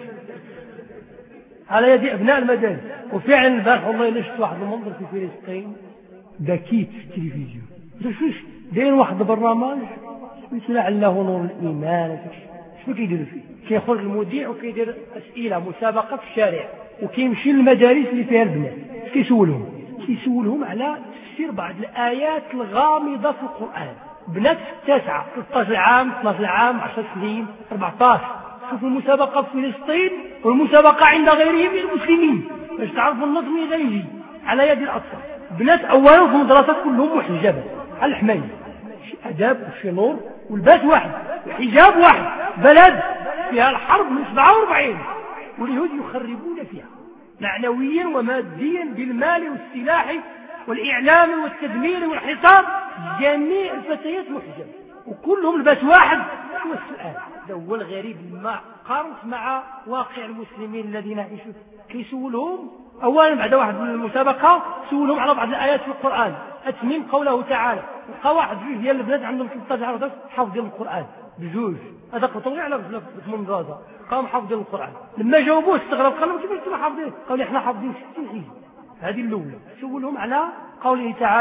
على يد ابناء المدارس. وفعلا البارح والله الا شفت واحد المنظر في فلسطين بكيت في التلفزيون شوف داير واحد البرنامج مثل لعله نور الايمان شنو كيديروا فيه؟ كيخرج المذيع وكيدير اسئله مسابقه في الشارع وكيمشي للمدارس اللي فيها البنات كيسولهم كيسولهم على تفسير بعض الايات الغامضه في القران. بنات في التاسعه ثلاثة عشر عام اثنا عشر عام عشر سنين أربعة عشر. شوفوا المسابقه في فلسطين والمسابقه عند غيرهم من المسلمين باش تعرفوا النظم غيجي على يد الاطفال. بنات اولا في المدرسه كلهم محجبه على الحمايه، شي اداب وشي نور والباس واحد وحجاب واحد. بلد فيها الحرب من سبعة وأربعين واليهود يخربون فيها معنويا وماديا بالمال والسلاح والاعلام والتدمير والحصار. جميع الفتيات محجبه وكلهم الباس واحد. هو السؤال هذا هو الغريب لما قارنت مع واقع المسلمين الذين يعيشون. كيسولهم اولا بعد واحد من المسابقه سولهم على بعض الايات في القران اتميم قوله تعالى. لقى واحد جوج ديال البنات عندهم ثلاثة عشر عام حافظين القران بجوج، هذا قلتهم على في المدرسه قاموا حافظين القران. لما جاوبوه استغرب قال لهم كيفاش انتم حافظين؟ قالوا احنا حافظين ستين حزب. هذه الاولى. سولهم على قوله تعالى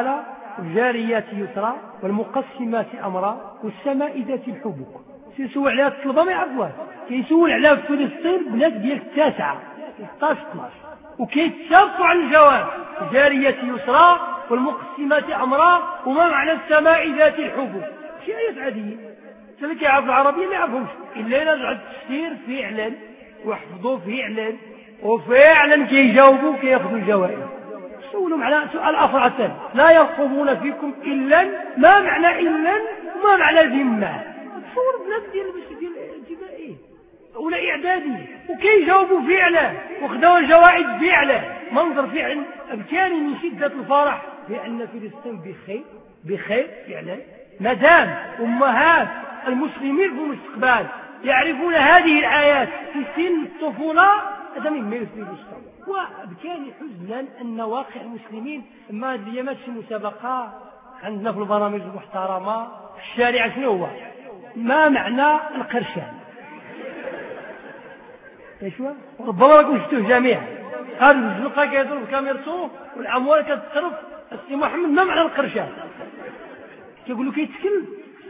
والجاريات يسرا والمقسمات أمرا والسماء ذات الحبك. سيسول عليها الطلبة ما يعرفوها، كيسول عليها في فلسطين بنات ديال التاسعة ستة عشر اثنا عشر وكيتسابقوا على الجواب. الجاريات يسرا والمقسمات أمرا وما معنى السماء ذات الحبك؟ شي آيات عادية اللي كيعرف العربية ما يعرفهمش إلا يرجع التفسير فعلا ويحفظوا فعلا وفعلا كيجاوبوا كياخذوا الجوائز. سولهم على سؤال آخر عسل لا يرقبون فيكم إلا ما معنى إلا وما معنى ذمة. تصور بنات ديال ديال الابتدائي ولا إعدادي وكيجاوبوا فعلا وخدوا الجوائز فعلا. منظر فعلا أبكاني من شدة الفرح بأن فلسطين بخير بخير فعلا مدام أمهات المسلمين في المستقبل يعرفون هذه الآيات في سن الطفولة. هذا مما يثبت الصبر. وبكاني حزنا أن واقع المسلمين ما ديمات في مسابقة عندنا في البرامج المحترمة في الشارع. شنو هو ما معنى القرشان؟ ايش هو؟ ربما راكم شفتوه جميعا. هذا الزنقة كيضرب كاميرته والأموال كتصرف. السي محمد ما معنى القرشان؟ كيقول له كيتكل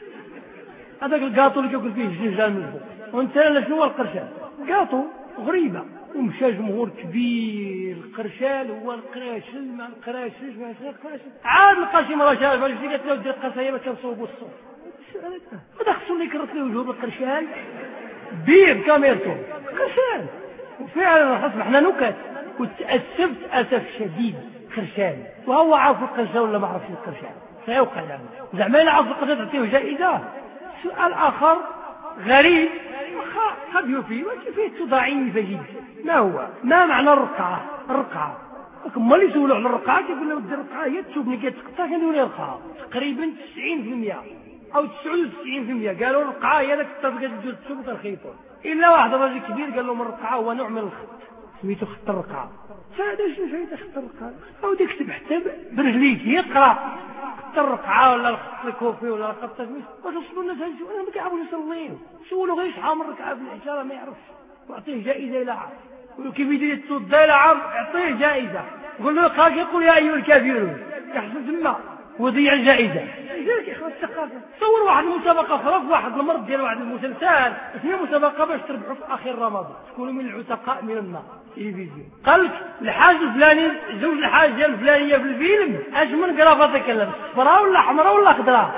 هذاك الكاطو اللي كيقول فيه الجنجال من فوق. وانت لا شنو هو القرشان؟ كاطو غريبة. ومشى جمهور كبير. القرشال هو القراشل ما القراشل ما القراشل. عاد لقى شي مرة شافها اللي قالت له دير القصايه ما كنصوبوا الصوت. هذا خصو اللي يكرت له وجهه بالقرشال بيع بكاميرته قرشال. وفعلا اصبحنا نكت وتأسفت أسف شديد قرشال. وهو عارف القرشال ولا ما عارفش القرشال سيوقع له زعما لا عارف القرشال تعطيه جائزة. سؤال آخر غريب قد يفيد وكيفية ضعيفة جدا. ما هو ما معنى الرقعة؟ الرقعة ما اللي يسولوا على الرقعة كيقول له ودي الرقعة هي تشوفني كتقطع كندير لها الرقعة. تقريبا تسعين بالمئة أو تسعة وتسعين بالمئة قالوا الرقعة هي ذاك الطرف كتجوز تشوف ترخيطه. إلا واحد راجل كبير قال لهم الرقعة هو نوع من الخط سميتو خط الرقعة. فهذا شنو فايدة خط الرقعة؟ أو ديك تكتب حتى برجليك يقرأ خط الرقعة ولا الخط الكوفي ولا الخط التسميس. وتصلوا الناس هالشيء أنا ما كيعرفوش يصليوا. سولوا غير شحال من ركعة في العشاء ما يعرفش. واعطيه جائزة إلى عام. يقولوا كيف يدير التوضا إلى عام اعطيه جائزة. يقول له قال يقول يا أيها الكافرون يحسب ثم وضيع الجائزة. لذلك إخوة الثقافة صور واحد المسابقة أخرى في واحد المرض ديال واحد المسلسل هي مسابقة باش تربحوا في آخر رمضان تكونوا من العتقاء من النار. تلفزيون قال لك الحاج الفلاني زوج الحاجة الفلانية في الفيلم اش من قرافة تكلم صفراء ولا حمراء ولا خضراء.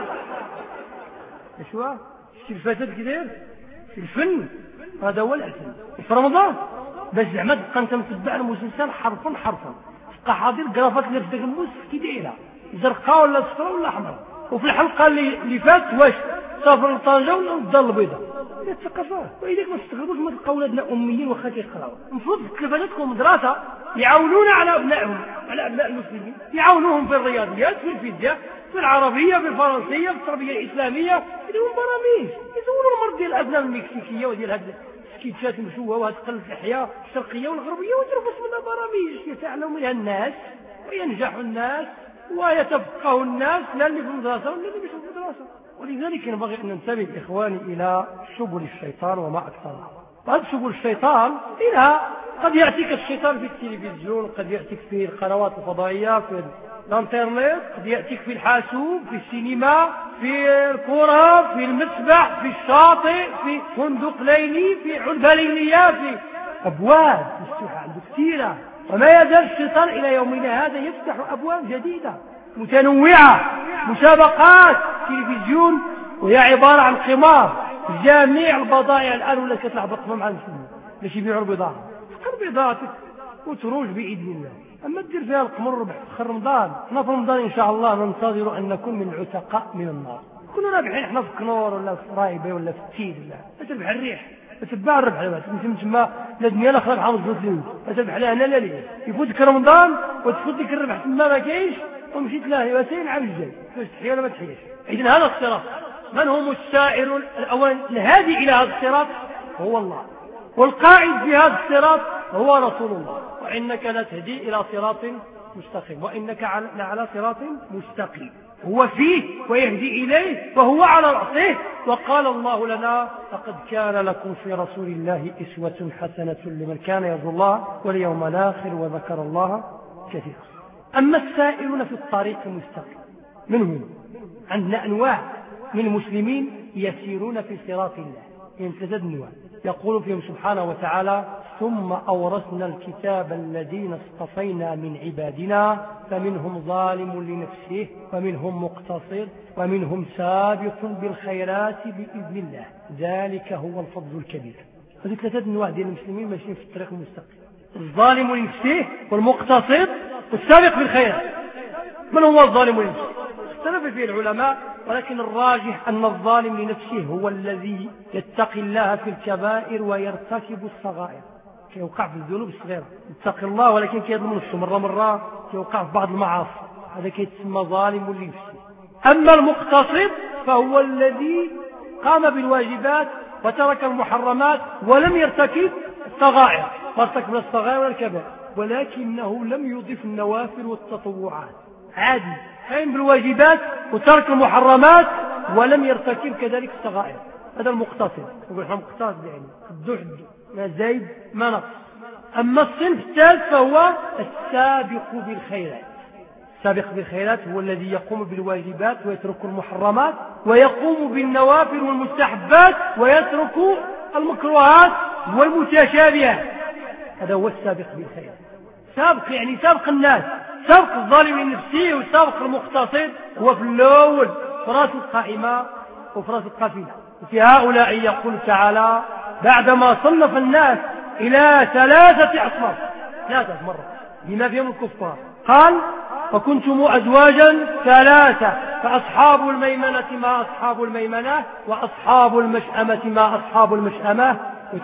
ايش هو الشلفاتات كدير في الفن هذا هو الأسن في رمضان باش زعما تبقى انت متبع المسلسل حرفا حرفا تبقى حاضر قرافات اللي في داك الموس كي دايره زرقاء ولا صفراء ولا حمراء. وفي الحلقة اللي, اللي فات واش سافر لطنجة ولا الدار البيضاء هي الثقافة. وإذاك ما تستغربوش ما تلقاو ولادنا أميين وخا كيقراو. المفروض التلفازات تكون مدرسة يعاونونا على أبنائهم على أبناء المسلمين يعاونوهم في الرياضيات في الفيزياء في العربية في الفرنسية في التربية الإسلامية يديروا برامج يزولوا المرض ديال الأفلام المكسيكية وديال هاد السكيتشات المشوهة وهاد قلة الإحياء الشرقية والغربية وديروا بس منها برامج يتعلم منها الناس وينجح الناس ويتفقه الناس لا اللي في المدرسة ولا اللي مش في المدرسة. ولذلك ينبغي أن ننتبه إخواني إلى سبل الشيطان وما أكثرها. بعض سبل الشيطان إلها قد يأتيك الشيطان في التلفزيون قد يأتيك في القنوات الفضائية في الانترنت قد يأتيك في الحاسوب في السينما في الكرة في المسبح في الشاطئ في فندق ليلي في علبة ليلية في أبواب مفتوحة عنده كثيرة. وما يزال الشيطان إلى يومنا هذا يفتح أبواب جديدة متنوعة مسابقات تلفزيون وهي عبارة عن قمار. جميع البضائع الآن ولا كتلعب رقم مع المسلمين باش يبيعوا البضاعة فقر بضاعتك وتروج بإذن الله. أما تدير فيها القمر ربح في رمضان. احنا في رمضان إن شاء الله ننتظر أن نكون من العتقاء من النار. كنا رابحين احنا في كنور ولا في رايبة ولا في التيل ولا تربح الريح تتباع الربح لها تمشي تما لا دنيا لا خلاص حافظ فلوس تربح لها هنا لا ليه يفوتك رمضان وتفوت لك الربح تما ما كاينش ومشيت لها وسائل عام الجاي باش تحيا ولا ما تحياش. إذن هذا الصراط من هم السائرون الأول الهادي إلى هذا الصراط هو الله والقائد في هذا الصراط هو رسول الله. وإنك لا تهدي إلى صراط مستقيم وإنك على صراط مستقيم هو فيه ويهدي إليه وهو على رأسه. وقال الله لنا لقد كان لكم في رسول الله أسوة حسنة لمن كان يرجو الله واليوم الآخر وذكر الله كثيرا. أما السائرون في الطريق المستقيم منهم. عندنا أنواع من المسلمين يسيرون في صراط الله، يعني ثلاثة أنواع يقول فيهم سبحانه وتعالى: ثم أورثنا الكتاب الذين اصطفينا من عبادنا فمنهم ظالم لنفسه ومنهم مقتصد ومنهم سابق بالخيرات بإذن الله ذلك هو الفضل الكبير. هذه ثلاثة أنواع ديال المسلمين ماشيين في الطريق المستقيم: الظالم لنفسه والمقتصد والسابق بالخيرات. من هو الظالم لنفسه؟ اختلف فيه العلماء، ولكن الراجح أن الظالم لنفسه هو الذي يتقي الله في الكبائر ويرتكب الصغائر، كيوقع في الذنوب الصغيرة يتقي الله ولكن كيظلم نفسه مرة مرة، كيوقع في بعض المعاصي، هذا كيتسمى ظالم لنفسه. أما المقتصد فهو الذي قام بالواجبات وترك المحرمات ولم يرتكب الصغائر، فارتكب الصغائر والكبائر، ولكنه لم يضف النوافل والتطوعات، عادي قام بالواجبات وترك المحرمات ولم يرتكب كذلك الصغائر، هذا المقتصد. يقول احنا مقتصد يعني حدو حدو ما زايد ما نقص. أما الصنف الثالث فهو السابق بالخيرات. السابق بالخيرات هو الذي يقوم بالواجبات ويترك المحرمات ويقوم بالنوافل والمستحبات ويترك المكروهات والمتشابهات، هذا هو السابق بالخيرات. سابق يعني سابق الناس، سابق الظالم لنفسه وسابق المقتصد هو في الأول فراس القائمة وفراس القافلة. وفي هؤلاء يقول تعالى بعدما صنف الناس إلى ثلاثة أصناف، ثلاثة مرة بما فيهم الكفار، قال: وكنتم أزواجا ثلاثة فأصحاب الميمنة ما أصحاب الميمنة وأصحاب المشأمة ما أصحاب المشأمة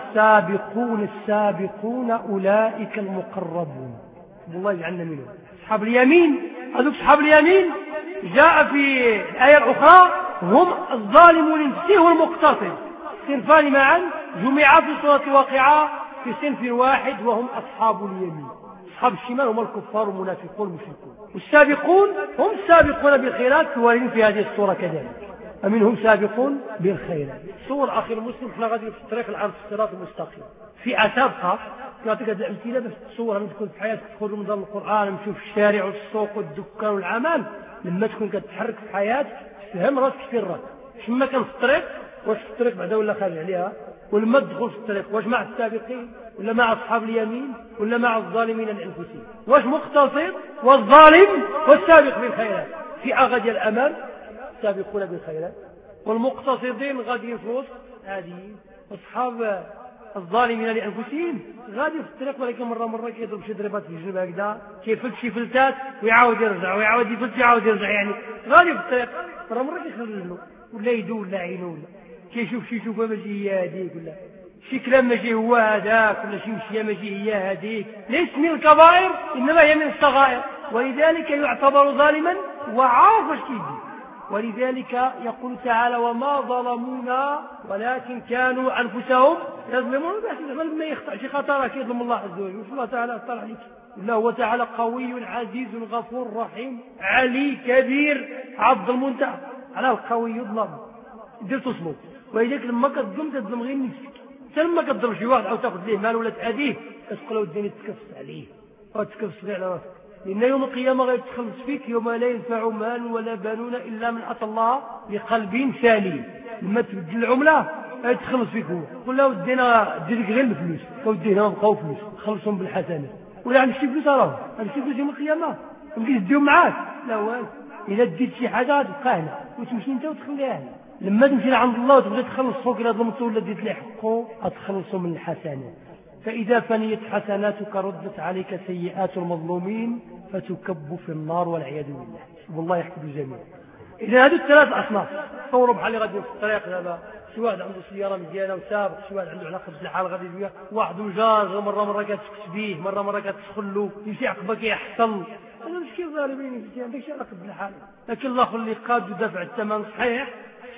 والسابقون السابقون أولئك المقربون. والله يجعلنا منهم. أصحاب اليمين، هذوك أصحاب اليمين جاء في الآية الأخرى هم الظالم لنفسه والمقتصد، صنفان معا جمعا في سورة الواقعة في صنف واحد وهم أصحاب اليمين. أصحاب الشمال هم الكفار والمنافقون والمشركون، والسابقون هم السابقون بالخيرات كوارثين في هذه الصورة كذلك، فمنهم سابقون بالخيرات. صور أخي المسلم احنا غادي في الطريق العام في الصراط المستقيم، في أسابقة يعطيك هذه الأمثلة باش تصورها من تكون في حياتك، تدخل رمضان القرآن نمشيو في الشارع والسوق والدكان والعمل، لما تكون كتحرك في حياتك تفهم راسك فين راك، شما كان في الطريق، واش في الطريق بعدا ولا خارج عليها، ولما تدخل في الطريق واش مع السابقين ولا مع أصحاب اليمين ولا مع الظالمين لأنفسهم، واش مقتصد والظالم والسابق بالخيرات. في أغد الأمل السابقون بالخيرات، والمقتصدين غاديين في وسط هذه، أصحاب الظالمين لأنفسهم غادي في الطريق ولكن مرة مرة كيضرب شي ضربات في الجنب هكذا، كيفلت شي فلتات ويعاود يرجع ويعاود يفلت ويعاود يرجع، يعني غادي في الطريق مرة مرة كيخرج له ولا يدو ولا عينه ولا كيشوف شي شوفه ماشي هي هذيك، ولا شي كلام ماشي هو هذاك، ولا شي مشيه ماشي هي هذيك، ليس من الكبائر إنما هي من الصغائر، ولذلك يعتبر ظالما وعارف اش كيدير. ولذلك يقول تعالى: وما ظلمونا ولكن كانوا أنفسهم يظلمون. لما يخطأ شي خطأ يظلم الله عز وجل، الله تعالى اطلع عليك، الله هو تعالى قوي عزيز غفور رحيم علي كبير عبد المنتهى. على القوي يظلم دير تصمت، ولذلك لما كتظلم تظلم غير نفسك. انت لما كتضرب شي واحد او تاخذ ليه مال ولا تأذيه تقول له الدين تكفس عليه او تكفس غير على راسك، لأن يوم القيامة غيتخلص فيك يوم لا ينفع مال ولا بنون إلا من أتى الله بقلب سليم. لما تبدل العملة غيتخلص فيك هو، قل له ودينا ديرك غير الفلوس، ودينا ما بقاو فلوس خلصهم بالحسنات، ولا عندك شي فلوس راه عندك شي فلوس يوم القيامة يمكن تديهم معاك لا والو. إذا ديت شي حاجة تبقى هنا وتمشي أنت وتخليها هنا، لما تمشي لعند الله وتبغي تخلص فوق إلا ظلمته ولا ديت ليه حقه أتخلصه من الحسنات. فإذا فنيت حسناتك ردت عليك سيئات المظلومين فتكب في النار والعياذ بالله، والله يحفظ الجميع. إذا هذو الثلاث أصناف صوروا بحال اللي غادي في الطريق دابا، شي واحد عنده سيارة مزيانة وسابق، شي واحد عنده علاقة بالحال غادي بيها، واحد وجار مرة مرة كتسكت بيه مرة مرة كتسخلو يمشي عقبة كيحصل، هذا مشكل ظالمين في عندك شي علاقة بالحال، لكن الله اللي قاد ودفع الثمن صحيح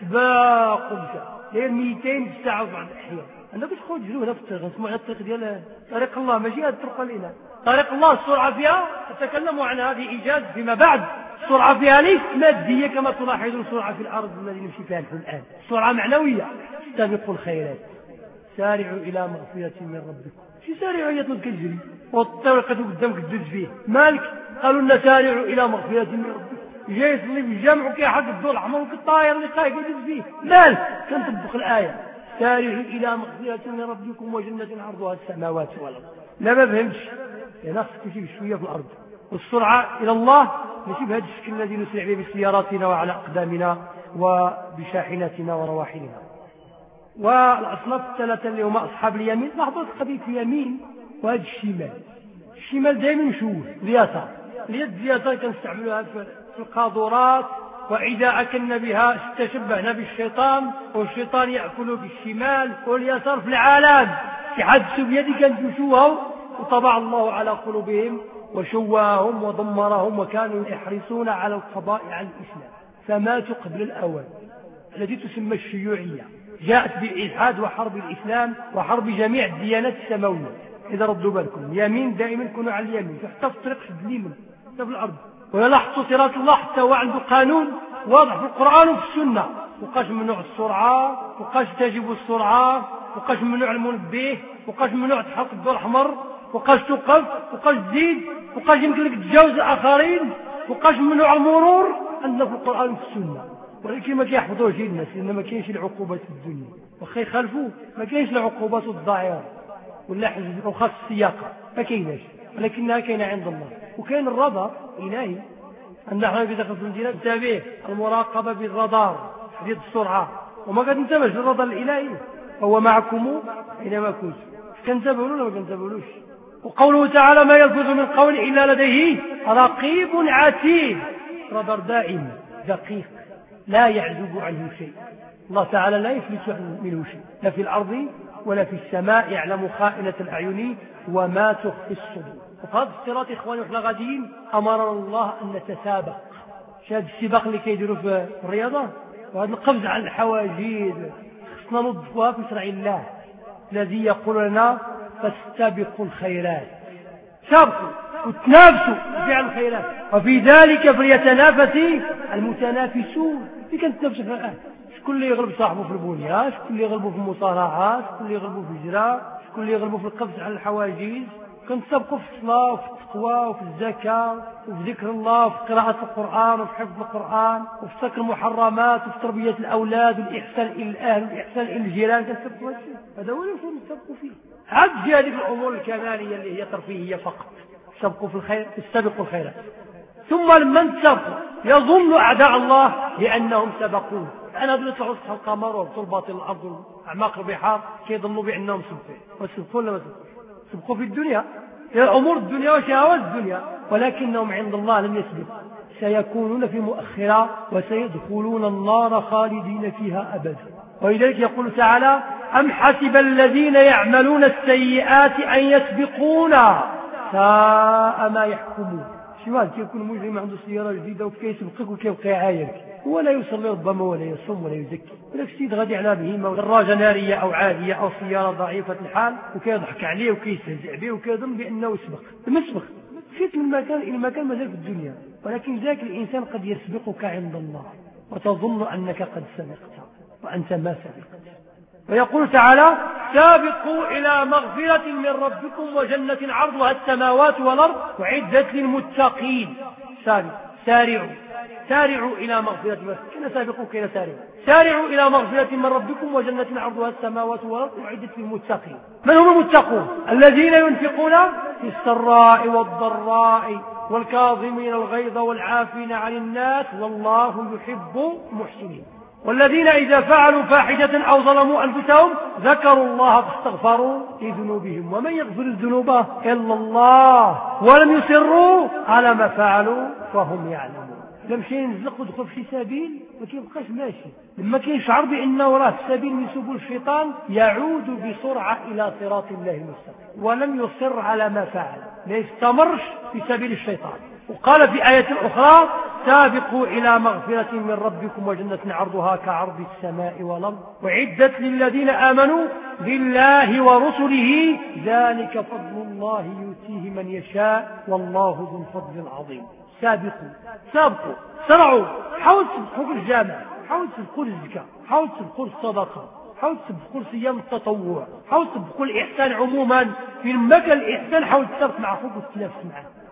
سباق ومشى غير مئتين في الساعة وبعض الأحيان. أنا باش نخرج جلو هنا في الطريق نسمع هذا الطريق ديال طريق الله، ماشي هذا الطرق لينا طريق الله. السرعة فيها نتكلم عن هذه إيجاز فيما بعد، السرعة فيها ليس مادية كما تلاحظون السرعة في الأرض الذي نمشي فيها نحن الآن، السرعة معنوية. استبقوا الخيرات سارعوا إلى مغفرة من ربكم، شي سارعوا هي كتجري والطريقة قدامك تدوز فيه مالك، قالوا لنا سارعوا إلى مغفرة من ربكم، جاي يصلي في الجامع وكيحط الضوء الأحمر وكالطاير اللي خايف يدز فيه مال كان تطبق الآية سارعوا إلى مغفرة من ربكم وجنة عرضها السماوات والأرض. لا ما فهمتش يعني خصك تمشي بشوية في الأرض والسرعة إلى الله ماشي بهذا الشكل الذي نسرع به بسياراتنا وعلى أقدامنا وبشاحناتنا ورواحلنا. والأصناف الثلاثة اللي هم أصحاب اليمين لاحظوا القضية في اليمين وهذا الشمال. الشمال دائما مشوه اليسار اليد اليسار كنستعملوها في القاذورات وإذا أكلنا بها استشبهنا بالشيطان والشيطان يأكل بالشمال واليسار في العالم تحدثوا بيدي كانت مشوه وطبع الله على قلوبهم وشواهم ودمرهم وكانوا يحرصون على القضاء على الإسلام فماتوا قبل الأوان التي تسمى الشيوعية جاءت بالإلحاد وحرب الإسلام وحرب جميع الديانات السماوية. إذا ردوا بالكم يمين دائما كونوا على اليمين حتى في الطريق شد اليمين حتى في الأرض ويلاحظوا صراط الله حتى هو عنده قانون واضح في القرآن وفي السنة وقاش ممنوع السرعة وقاش تجب السرعة وقاش ممنوع المنبه وقاش ممنوع تحط الضوء الأحمر وقاش توقف وقاش تزيد وقاش يمكن لك تتجاوز الآخرين وقاش ممنوع المرور عندنا في القرآن وفي السنة. ولكن ما كيحفظوش الناس لأن ما كاينش العقوبات في الدنيا وخا يخالفوا ما كاينش العقوبات والضائرة ولا حزب وخاص السياقة ما كايناش ولكنها كاينة عند الله. وكاين الرادار إلهي عندنا احنا في داخل المدينة نتابع المراقبة بالرادار حديد السرعة وما قد انتبهش للرادار الإلهي هو معكم حينما كنت كنتبهوا ولا ما كنتبهوش. وقوله تعالى ما يلفظ من قول إلا لديه رقيب عتيد رادار دائم دقيق لا يعزب عنه شيء. الله تعالى لا يفلت منه شيء لا في الأرض ولا في السماء يعلم خائنة الأعين وما تخفي الصدور. وفي هذا الصراط إخواني وإحنا غاديين أمرنا الله أن نتسابق شاد السباق اللي كيديروا في الرياضة وهذا القفز على الحواجز خصنا نضفوها في شرع الله الذي يقول لنا فاستبقوا الخيرات سابقوا وتنافسوا في الخيرات وفي ذلك فليتنافس المتنافسون. في كانت تنافس في الآن شكون اللي يغلب صاحبه في البنية شكون اللي يغلبه في المصارعات شكون اللي يغلبه في الجراء شكون اللي يغلبه في القفز على الحواجز. كنتسابقوا في الصلاة وفي التقوى وفي الزكاة وفي ذكر الله وفي قراءة القرآن وفي حفظ القرآن وفي ترك المحرمات وفي تربية الأولاد والإحسان إلى الأهل والإحسان إلى الجيران. كنتسابقوا هذا هو اللي نتسابقوا فيه. عاد هذه الأمور الكمالية اللي هي ترفيهية فقط سبقوا في الخير استبقوا الخيرات. ثم لما انتسبقوا يظن أعداء الله لأنهم سبقون. أنا أظن يطلعوا سطح القمر وابطوا باطن الأرض وأعماق البحار كيظنوا بأنهم سبقوا وسبقوا ولا ما سبقوا سبقوا في الدنيا هي أمور الدنيا وشهوات الدنيا ولكنهم عند الله لم يسبقوا سيكونون في مؤخرة وسيدخلون النار خالدين فيها أبدا. ولذلك يقول تعالى أم حسب الذين يعملون السيئات أن يسبقونا ساء ما يحكمون. شي واحد كيكون مجرم عنده سيارة جديدة وكيسبقك وكيبقى يعايرك هو لا يصلي ربما ولا يصوم ولا يزكي ولكن السيد غادي على بهيمة دراجة نارية أو عادية أو سيارة ضعيفة الحال وكيضحك عليه وكيستهزئ به وكيظن بأنه سبق لم يسبق فيت من مكان إلى مكان مازال في الدنيا. ولكن ذاك الإنسان قد يسبقك عند الله وتظن أنك قد سبقت وأنت ما سبقت. ويقول تعالى سابقوا إلى مغفرة من ربكم وجنة عرضها السماوات والأرض وعدت للمتقين. سابقوا سارعوا سارعوا إلى مغفرة من كنا سابقوا كنا سارعوا سارعوا إلى مغفرة من ربكم وجنة عرضها السماوات والأرض وعدت للمتقين. من هم المتقون؟ الذين ينفقون في السراء والضراء والكاظمين الغيظ والعافين عن الناس والله يحب المحسنين. والذين إذا فعلوا فاحشة أو ظلموا أنفسهم ذكروا الله فاستغفروا لذنوبهم ومن يغفر الذنوب إلا الله ولم يصروا على ما فعلوا وهم يعلمون. لما شيء ينزق ودخل في سبيل ما كيبقاش ماشي لما كيشعر بأنه راه سبيل من سبل الشيطان يعود بسرعة إلى صراط الله المستقيم ولم يصر على ما فعل لا يستمرش في سبيل الشيطان. وقال في آية أخرى سابقوا إلى مغفرة من ربكم وجنة عرضها كعرض السماء والأرض وعدت للذين آمنوا بالله ورسله ذلك فضل الله يؤتيه من يشاء والله ذو الفضل العظيم. سابقوا سابقوا سرعوا حاولوا تسبقوا الجامع حاولوا تسبقوا الزكاة حاولوا تسبقوا الصدقة حاولوا تسبقوا صيام التطوع حاولوا تسبقوا الإحسان عموما في المكان الإحسان حاول تسبق مع أخوك وتتنافس معه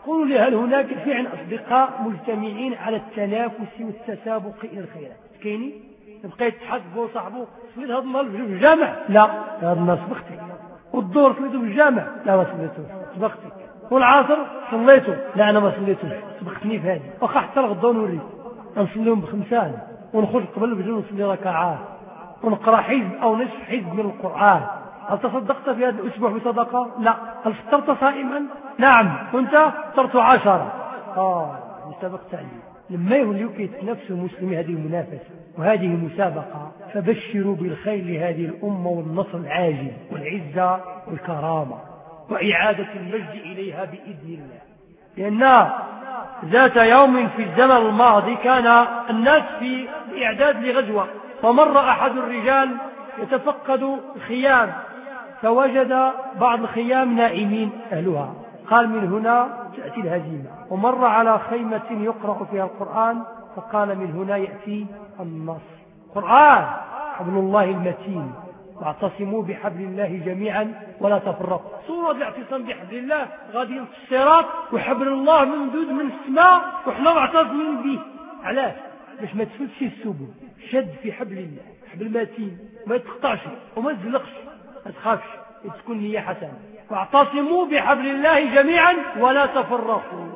يقول لي هل هناك فعلا أصدقاء مجتمعين على التنافس والتسابق إلى الخيرات؟ كيني بقيت تحدث وصاحبه صليت هذا النهار في الجامع؟ لا هذا النهار سبقتك. والدور صليته في الجامع؟ لا ما صليته سبقتك. والعصر صليته؟ لا أنا ما صليته سبقتني في هذه. وخا حتى الغدا نوريك نصليهم بخمسان ونخرج قبل الفجر ونصلي ركعات ونقرأ حزب أو نصف حزب من القرآن. هل تصدقت في هذا الأسبوع بصدقة؟ لا. هل فطرت صائما؟ نعم. كنت فطرت عشرة. آه مسابقة عليه. لما يوليو كيتنافسوا المسلمين هذه المنافسة وهذه المسابقة فبشروا بالخير لهذه الأمة والنصر العاجل والعزة والكرامة وإعادة المجد إليها بإذن الله. لأن ذات يوم في الزمن الماضي كان الناس في إعداد لغزوة فمر أحد الرجال يتفقد الخيام فوجد بعض الخيام نائمين أهلها. قال من هنا تأتي الهزيمة. ومر على خيمة يقرأ فيها القرآن فقال من هنا يأتي النصر. قرآن حبل الله المتين واعتصموا بحبل الله جميعا ولا تفرقوا. صورة الاعتصام بحبل الله غادي في الصراط وحبل الله ممدود من السماء وحنا معتصمين به. علاش؟ باش ما تفوتش السبل. شد في حبل الله حبل متين ما يتقطعش وما تزلقش ما تخافش تكون نية حسنة. واعتصموا بحبل الله جميعا ولا تفرقوا.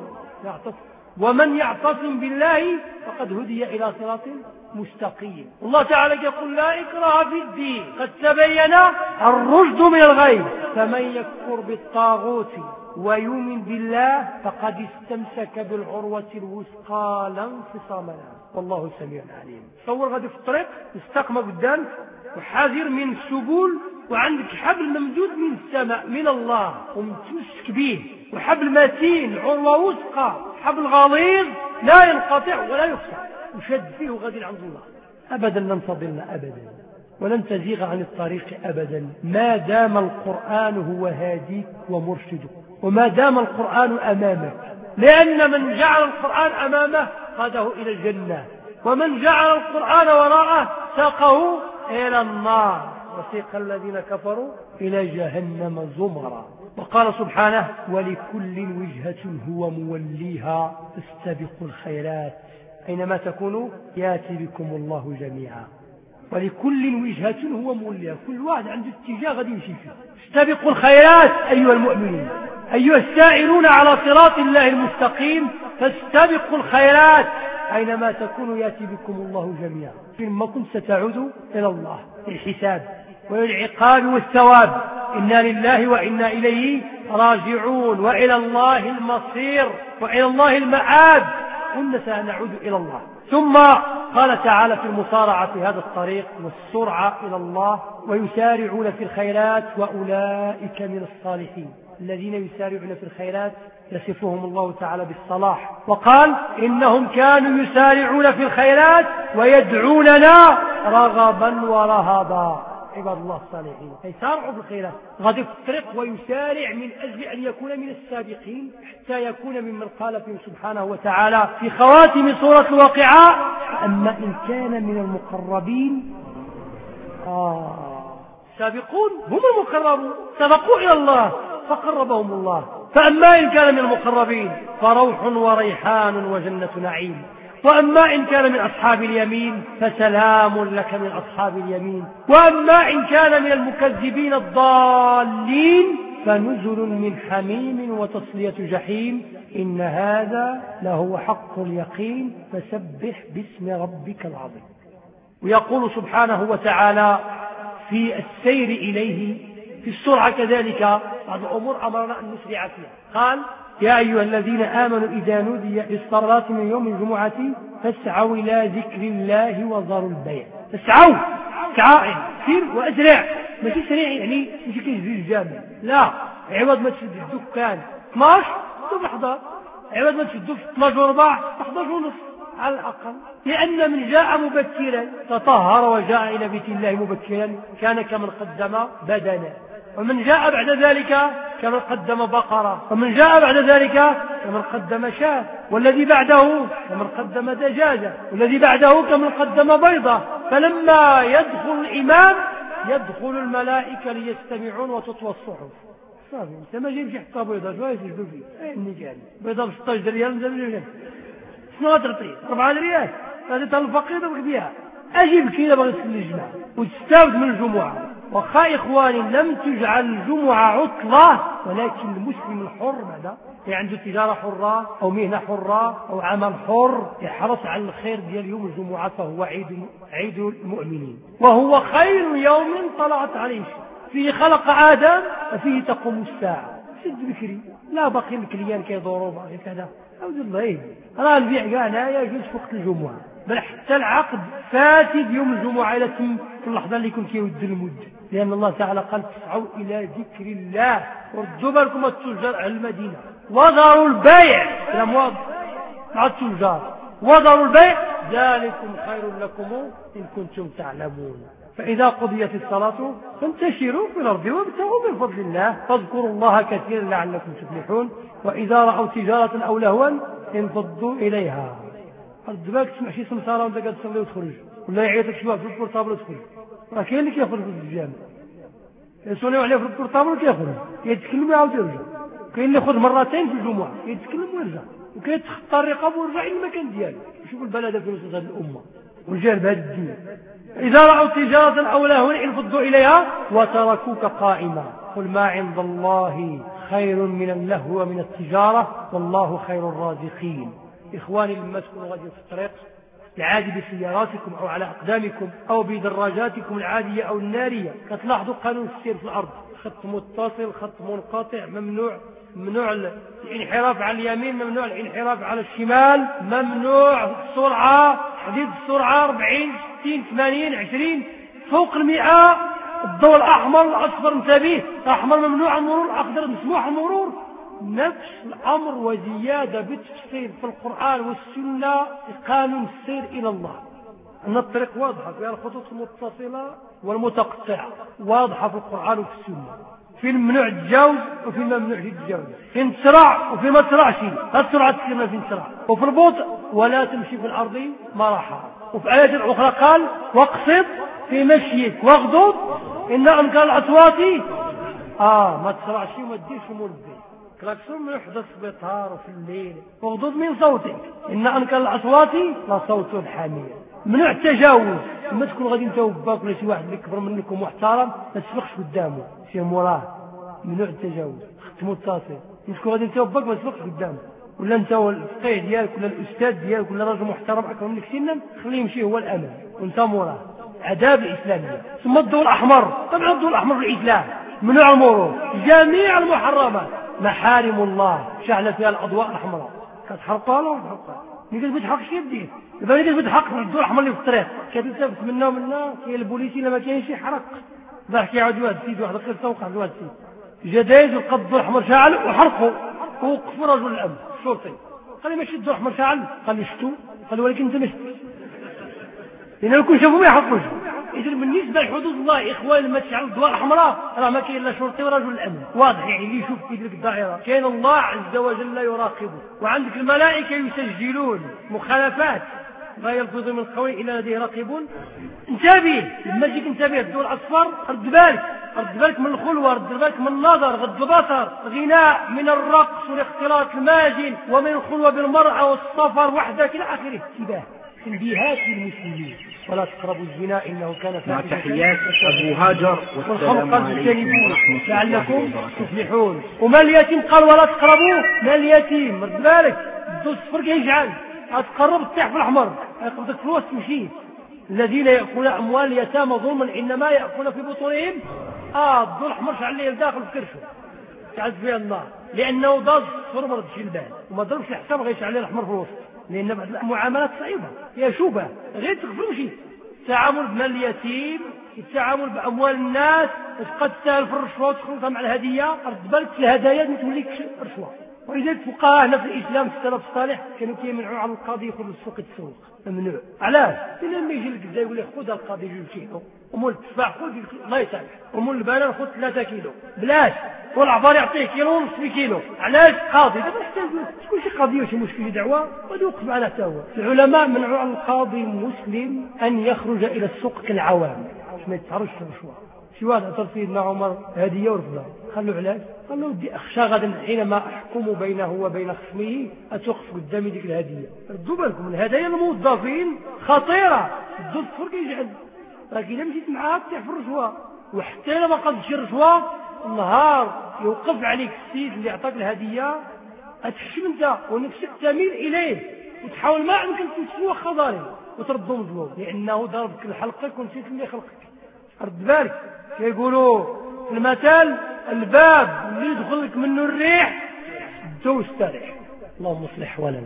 ومن يعتصم بالله فقد هدي إلى صراط مستقيم. الله تعالى يقول لا إكراه في الدين قد تبين الرشد من الغي فمن يكفر بالطاغوت ويؤمن بالله فقد استمسك بالعروة الوثقى لا انفصام لها والله سميع عليم. تصور غادي في الطريق استقم قدامك وحاذر من السبل وعندك حبل ممدود من السماء من الله ومتمسك به وحبل متين عروة وثقى حبل غليظ لا ينقطع ولا يقطع وشد فيه غادي عند الله. أبدا لن تضل أبدا ولن تزيغ عن الطريق أبدا ما دام القرآن هو هاديك ومرشدك وما دام القرآن أمامك. لأن من جعل القرآن أمامه قاده إلى الجنة ومن جعل القرآن وراءه ساقه إلى النار وسيق الذين كفروا إلى جهنم زمرا. وقال سبحانه ولكل وجهة هو موليها فاستبقوا الخيرات أينما تكونوا ياتي بكم الله جميعا. ولكل وجهة هو موليها كل واحد عنده اتجاه غادي يمشي فيه. استبقوا الخيرات أيها المؤمنين أيها السائرون على صراط الله المستقيم فاستبقوا الخيرات أينما تكونوا ياتي بكم الله جميعا. فيما كنت ستعود إلى الله للحساب وللعقاب والثواب. إنا لله وإنا إليه راجعون وإلى الله المصير وإلى الله المآب. كنا سنعود إلى الله. ثم قال تعالى في المصارعة في هذا الطريق والسرعة إلى الله ويسارعون في الخيرات وأولئك من الصالحين. الذين يسارعون في الخيرات يصفهم الله تعالى بالصلاح وقال إنهم كانوا يسارعون في الخيرات ويدعوننا رغبا ورهبا. عباد الله الصالحين يسارعوا في الخيرات غادي في الطريق ويسارع من أجل أن يكون من السابقين حتى يكون ممن قال فيه سبحانه وتعالى في خواتم سورة الواقعة أما إن كان من المقربين آه السابقون هم المقربون سبقوا إلى الله فقربهم الله. فأما إن كان من المقربين فروح وريحان وجنة نعيم. وأما إن كان من أصحاب اليمين فسلام لك من أصحاب اليمين. وأما إن كان من المكذبين الضالين فنزل من حميم وتصلية جحيم. إن هذا لهو حق اليقين فسبح باسم ربك العظيم. ويقول سبحانه وتعالى في السير إليه في السرعة كذلك بعض الأمور أمرنا أن نسرع فيها. قال يا أيها الذين آمنوا إذا نودي للصلاة من يوم الجمعة فاسعوا إلى ذكر الله وذروا البيع. فاسعوا اسعوا سير وأسرع ماشي سريع يعني ماشي كيجري الجامع لا عوض ما تشد الدكان اثناش تحضر عوض ما تشدوا في اثناش وربع احداش ونص على الأقل. لأن من جاء مبكرا تطهر وجاء إلى بيت الله مبكرا كان كمن قدم بدنا. ومن جاء بعد ذلك كمن قدم بقرة. ومن جاء بعد ذلك كمن قدم شاة. والذي بعده كمن قدم دجاجة. والذي بعده كمن قدم بيضة. فلما يدخل الإمام يدخل الملائكة ليستمعون وتطوى الصحف صافي انت ما جايبش حتى بيضه شويه تجبد فيه اني كان بيضه ب ستة عشر ريال مزال شنو تعطي أربعة ريال هذه تاع الفقير بها اجيب كذا باغي تصلي الجمعه وتستافد من الجمعه. واخا اخواني لم تجعل الجمعه عطله ولكن المسلم الحر بعدا اللي عنده تجاره حره او مهنه حره او عمل حر يحرص على الخير ديال يوم الجمعه فهو عيد عيد المؤمنين وهو خير يوم طلعت عليه فيه خلق آدم وفيه تقوم الساعة. شد بكري لا باقي الكليان كيدوروا باقي كذا أعوذ الله راه البيع كاع لا يجوز في وقت الجمعة بل حتى العقد فاسد يوم الجمعة إلى تم في اللحظة اللي يكون كيود المد لأن الله تعالى قال تسعوا إلى ذكر الله وردوا بالكم التجار على المدينة وذروا البيع الأموال مع التجار وذروا البيع ذلكم خير لكم إن كنتم تعلمون. فإذا قضيت الصلاة فانتشروا في الأرض وابتغوا من فضل الله فاذكروا الله كثيرا لعلكم تفلحون. وإذا رأوا تجارة أو لهوا انفضوا إليها. قد بالك تسمع شي سمسارة وانت قاعد تصلي وتخرج ولا يعيطك شي واحد في البورطابل وتخرج راه كاين اللي كيخرج في الجامع يسوليو عليه في البورطابل وكيخرج يتكلم ويعاود يرجع. كاين اللي يخرج مرتين في الجمعة يتكلم ويرجع وكيتخطى الرقاب ويرجع للمكان ديالو. شوف البلد في وسط هذه الأمة والجهل بهذا الدين. إذا رأوا تجارة أو لهوا انفضوا إليها وتركوك قائما قل ما عند الله خير من اللهو ومن التجارة والله خير الرازقين. إخواني لما تكونوا غادي في الطريق العادي بسياراتكم أو على أقدامكم أو بدراجاتكم العادية أو النارية كتلاحظوا قانون السير في الأرض خط متصل خط منقطع ممنوع ممنوع الانحراف على اليمين ممنوع الانحراف على الشمال ممنوع السرعة حديد السرعة أربعين ستين ثمانين عشرين فوق المئة الضوء الأحمر الأصفر انتبه الأحمر ممنوع المرور الأخضر مسموح المرور. نفس الأمر وزيادة بالتفصيل في القرآن والسنة قانون السير إلى الله أن الطريق واضحة فيها الخطوط المتصلة والمتقطعة واضحة في القرآن وفي السنة في الممنوع التجاوز وفي الممنوع التجاوز في تسرع وفي ما تسرعش لا تسرع تسيرنا في تسرع وفي البطء ولا تمشي في الأرض مرحا. وفي آيات أخرى قال واقصد في مشيك واغضض إن أنكر الأصوات آه ما تسرعش وما تديرش ملبي كلاكسون من يحدث بطار في الليل واغضض من صوتك إن أنكر الأصوات لصوت الحمير. ممنوع التجاوز لما تكون غادي انت وباك ولا شي واحد اللي كبر منكم محترم ما تسبقش قدامه شي مراه ممنوع التجاوز خط متصل تكون غادي انت وباك ما تسبقش قدامه ولا انت الفقيه ديالك ولا الاستاذ ديالك ولا راجل محترم اكبر منك سنا خليه يمشي هو الامام وانت مراه. عذاب الاسلاميه. ثم الضوء الاحمر طبعا الضوء الاحمر في الاسلام ممنوع المرور جميع المحرمات محارم الله شعل فيها الاضواء الحمراء كتحرقها ولا ما تحرقها ملي ما تحرقش يديك دابا ملي كتحرق في الضوء الاحمر اللي في الطريق كتلتفت منا ومنا كاين البوليسي الا ما كاينش يحرق ضحك كيعاود واحد السيد واحد القصه وقع لواحد السيد جا دايز لقى الضوء الاحمر شاعل وحرقوا ووقفوا رجل الامن الشرطي قال لي ماشي الضوء الاحمر شاعل قال لي شفتوا قال ولكن انت ما شفتش لان لو كون شافوا ما يحرقوش. إذا بالنسبة لحدود الله إخوان لما تشعل الضوء الحمراء راه ما كاين لا شرطي ورجل الأمن واضح يعني اللي يشوف في تلك الدائرة كاين الله عز وجل يراقبه وعندك الملائكة يسجلون مخالفات ما يلفظ من قول إلا لديه راقبون. انتبه لما تجيك انتبه الضوء الأصفر رد بالك رد بالك من الخلوة رد بالك من النظر غض البصر غناء من الرقص والاختلاط الماجن ومن الخلوة بالمرأة والسفر وحدك إلى آخره. انتباه تنبيهات للمسلمين ولا تقربوا الزنا إنه كان مع تحيات أبو هاجر والسلام عليكم ورحمة الله وبركاته. تفلحون. وما اليتيم قال ولا تقربوا ما اليتيم رد بالك الضوء الصفر كيجعل تقرب التحف في الأحمر يقبضك فلوس تمشي. الذين يأكلون أموال اليتامى ظلما إنما يأكلون في بطونهم آه الضوء الأحمر شعل ليه داخل في كرشه تعز فيها النار لأنه ضاز الصفر ما ردش البال وما ضربش الحساب غيشعل ليه الأحمر في الوسط لأن بعض المعاملات صعيبة هي شوبة غير تغفلوا شيء. التعامل بمال اليتيم التعامل بأموال الناس تبقى تسهل في الرشوة وتخلطها مع الهدية رد بالك في الهدايا ما توليك رشوة. ولذلك الفقهاء هنا في الإسلام في السلف الصالح كانوا كيمنعوا على القاضي يخرج السوق يتسوق ممنوع. علاش؟ لما يجي لك الجزائر يقول لك خذ القاضي جوج كيلو ومول التفاح خذ الله يسامحك ومول البنان خذ ثلاثة كيلو بلاش والعبار يعطيه كيلو ونصف كيلو. علاش؟ قاضي دابا نحتاج شكون شي قضيه وشي مشكل دعوه غادي يوقف معنا حتى هو. العلماء منعوا على القاضي المسلم ان يخرج الى السوق كالعوام باش ما يتعرضش للرشوه شي واحد عطى سيدنا عمر هدية ورفضها، قال له علاش؟ قال له ودي أخشى غدا حينما أحكم بينه وبين خصمه أتوقف قدامي ديك الهدية. ردوا بالكم الهدايا الموظفين خطيرة، ردوا الصفر كيجعل راك إلا مشيت معاه تطيح في الرشوة، وحتى إلا ما قدش الرشوة النهار يوقف عليك السيد اللي عطاك الهدية أتحشم أنت ونفسك تميل إليه وتحاول ما يمكن تنسوا خضاري وتردوا مظلوم لأنه ضربك الحلقة ونسيت اللي خلقك. رد بالك كيقولوا في المثل الباب اللي يدخل لك منه الريح سدو واستريح. اللهم اصلح ولنا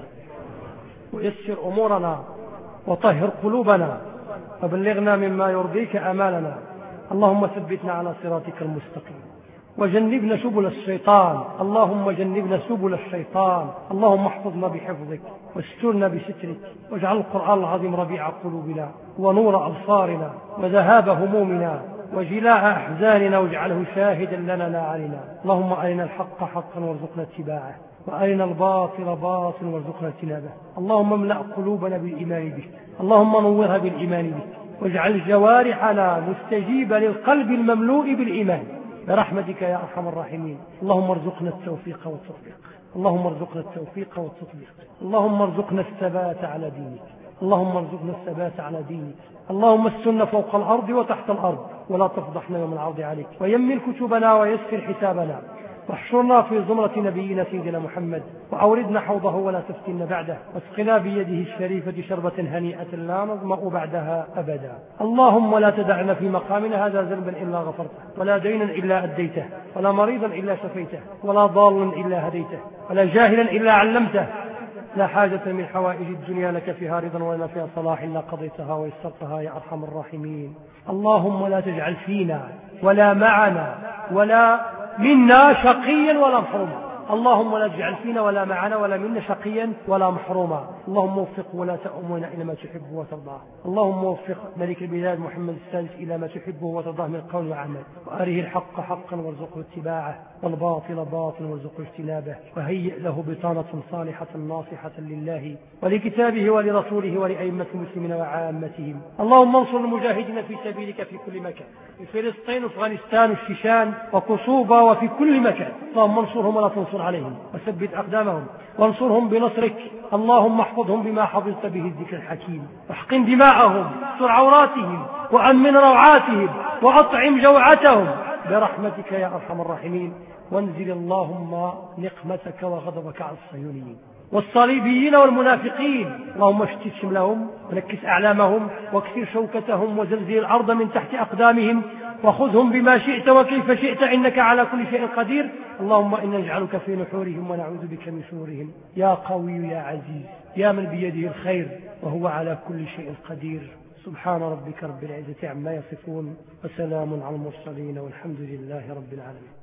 ويسر أمورنا وطهر قلوبنا وبلغنا مما يرضيك أمالنا. اللهم ثبتنا على صراطك المستقيم وجنبنا سبل الشيطان. اللهم جنبنا سبل الشيطان. اللهم احفظنا بحفظك واسترنا بسترك واجعل القرآن العظيم ربيع قلوبنا ونور أبصارنا وذهاب همومنا وجلاء أحزاننا واجعله شاهدا لنا لا علينا. اللهم أرنا الحق حقا وارزقنا اتباعه وأرنا الباطل باطلا وارزقنا اجتنابه. اللهم املأ قلوبنا بالإيمان بك، اللهم نورها بالإيمان بك، واجعل جوارحنا مستجيبة للقلب المملوء بالإيمان برحمتك يا أرحم الراحمين. اللهم ارزقنا التوفيق والتطبيق، اللهم ارزقنا التوفيق والتطبيق، اللهم ارزقنا الثبات على دينك، اللهم ارزقنا الثبات على دينك. اللهم استرنا فوق الأرض وتحت الأرض ولا تفضحنا يوم العرض عليك، ويمن كتبنا ويسر حسابنا، واحشرنا في زمرة نبينا سيدنا محمد، وأوردنا حوضه ولا تفتنا بعده، واسقنا بيده الشريفة شربة هنيئة لا نظمأ بعدها أبدا. اللهم لا تدعنا في مقامنا هذا ذنبا إلا غفرته، ولا دينا إلا أديته، ولا مريضا إلا شفيته، ولا ضالا إلا هديته، ولا جاهلا إلا علمته. لا حاجة من حوائج الدنيا لك فيها رضا ولا فيها صلاح إلا قضيتها ويسرتها يا أرحم الراحمين. اللهم لا تجعل فينا ولا معنا ولا منا شقيا ولا محروما. اللهم لا تجعل فينا ولا معنا ولا منا شقيا ولا محروما. اللهم وفق ولا تأمنا إلى ما تحبه وترضاه. اللهم وفق ملك البلاد محمد السادس إلى ما تحبه وترضاه من قول وعمل، وأره الحق حقا وارزقه اتباعه والباطل باطلا وارزقه اجتنابه، وهيئ له بطانة صالحة ناصحة لله ولكتابه ولرسوله ولأئمة المسلمين وعامتهم. اللهم انصر المجاهدين في سبيلك في كل مكان، في فلسطين وافغانستان والشيشان وكوسوفا وفي كل مكان. اللهم انصرهم ولا تنصر عليهم وثبت أقدامهم وانصرهم بنصرك. اللهم احفظهم بما حفظت به الذكر الحكيم، واحقن دماءهم، استر عوراتهم، وأمن روعاتهم، وأطعم جوعتهم برحمتك يا أرحم الراحمين. وانزل اللهم نقمتك وغضبك على الصهيونيين والصليبيين والمنافقين. اللهم اشتت شملهم ونكس أعلامهم واكسر شوكتهم وزلزل الأرض من تحت أقدامهم، وخذهم بما شئت وكيف شئت إنك على كل شيء قدير. اللهم إنا نجعلك في نحورهم ونعوذ بك من شرورهم يا قوي يا عزيز يا من بيده الخير وهو على كل شيء قدير. سبحان ربك رب العزة عما يصفون وسلام على المرسلين والحمد لله رب العالمين.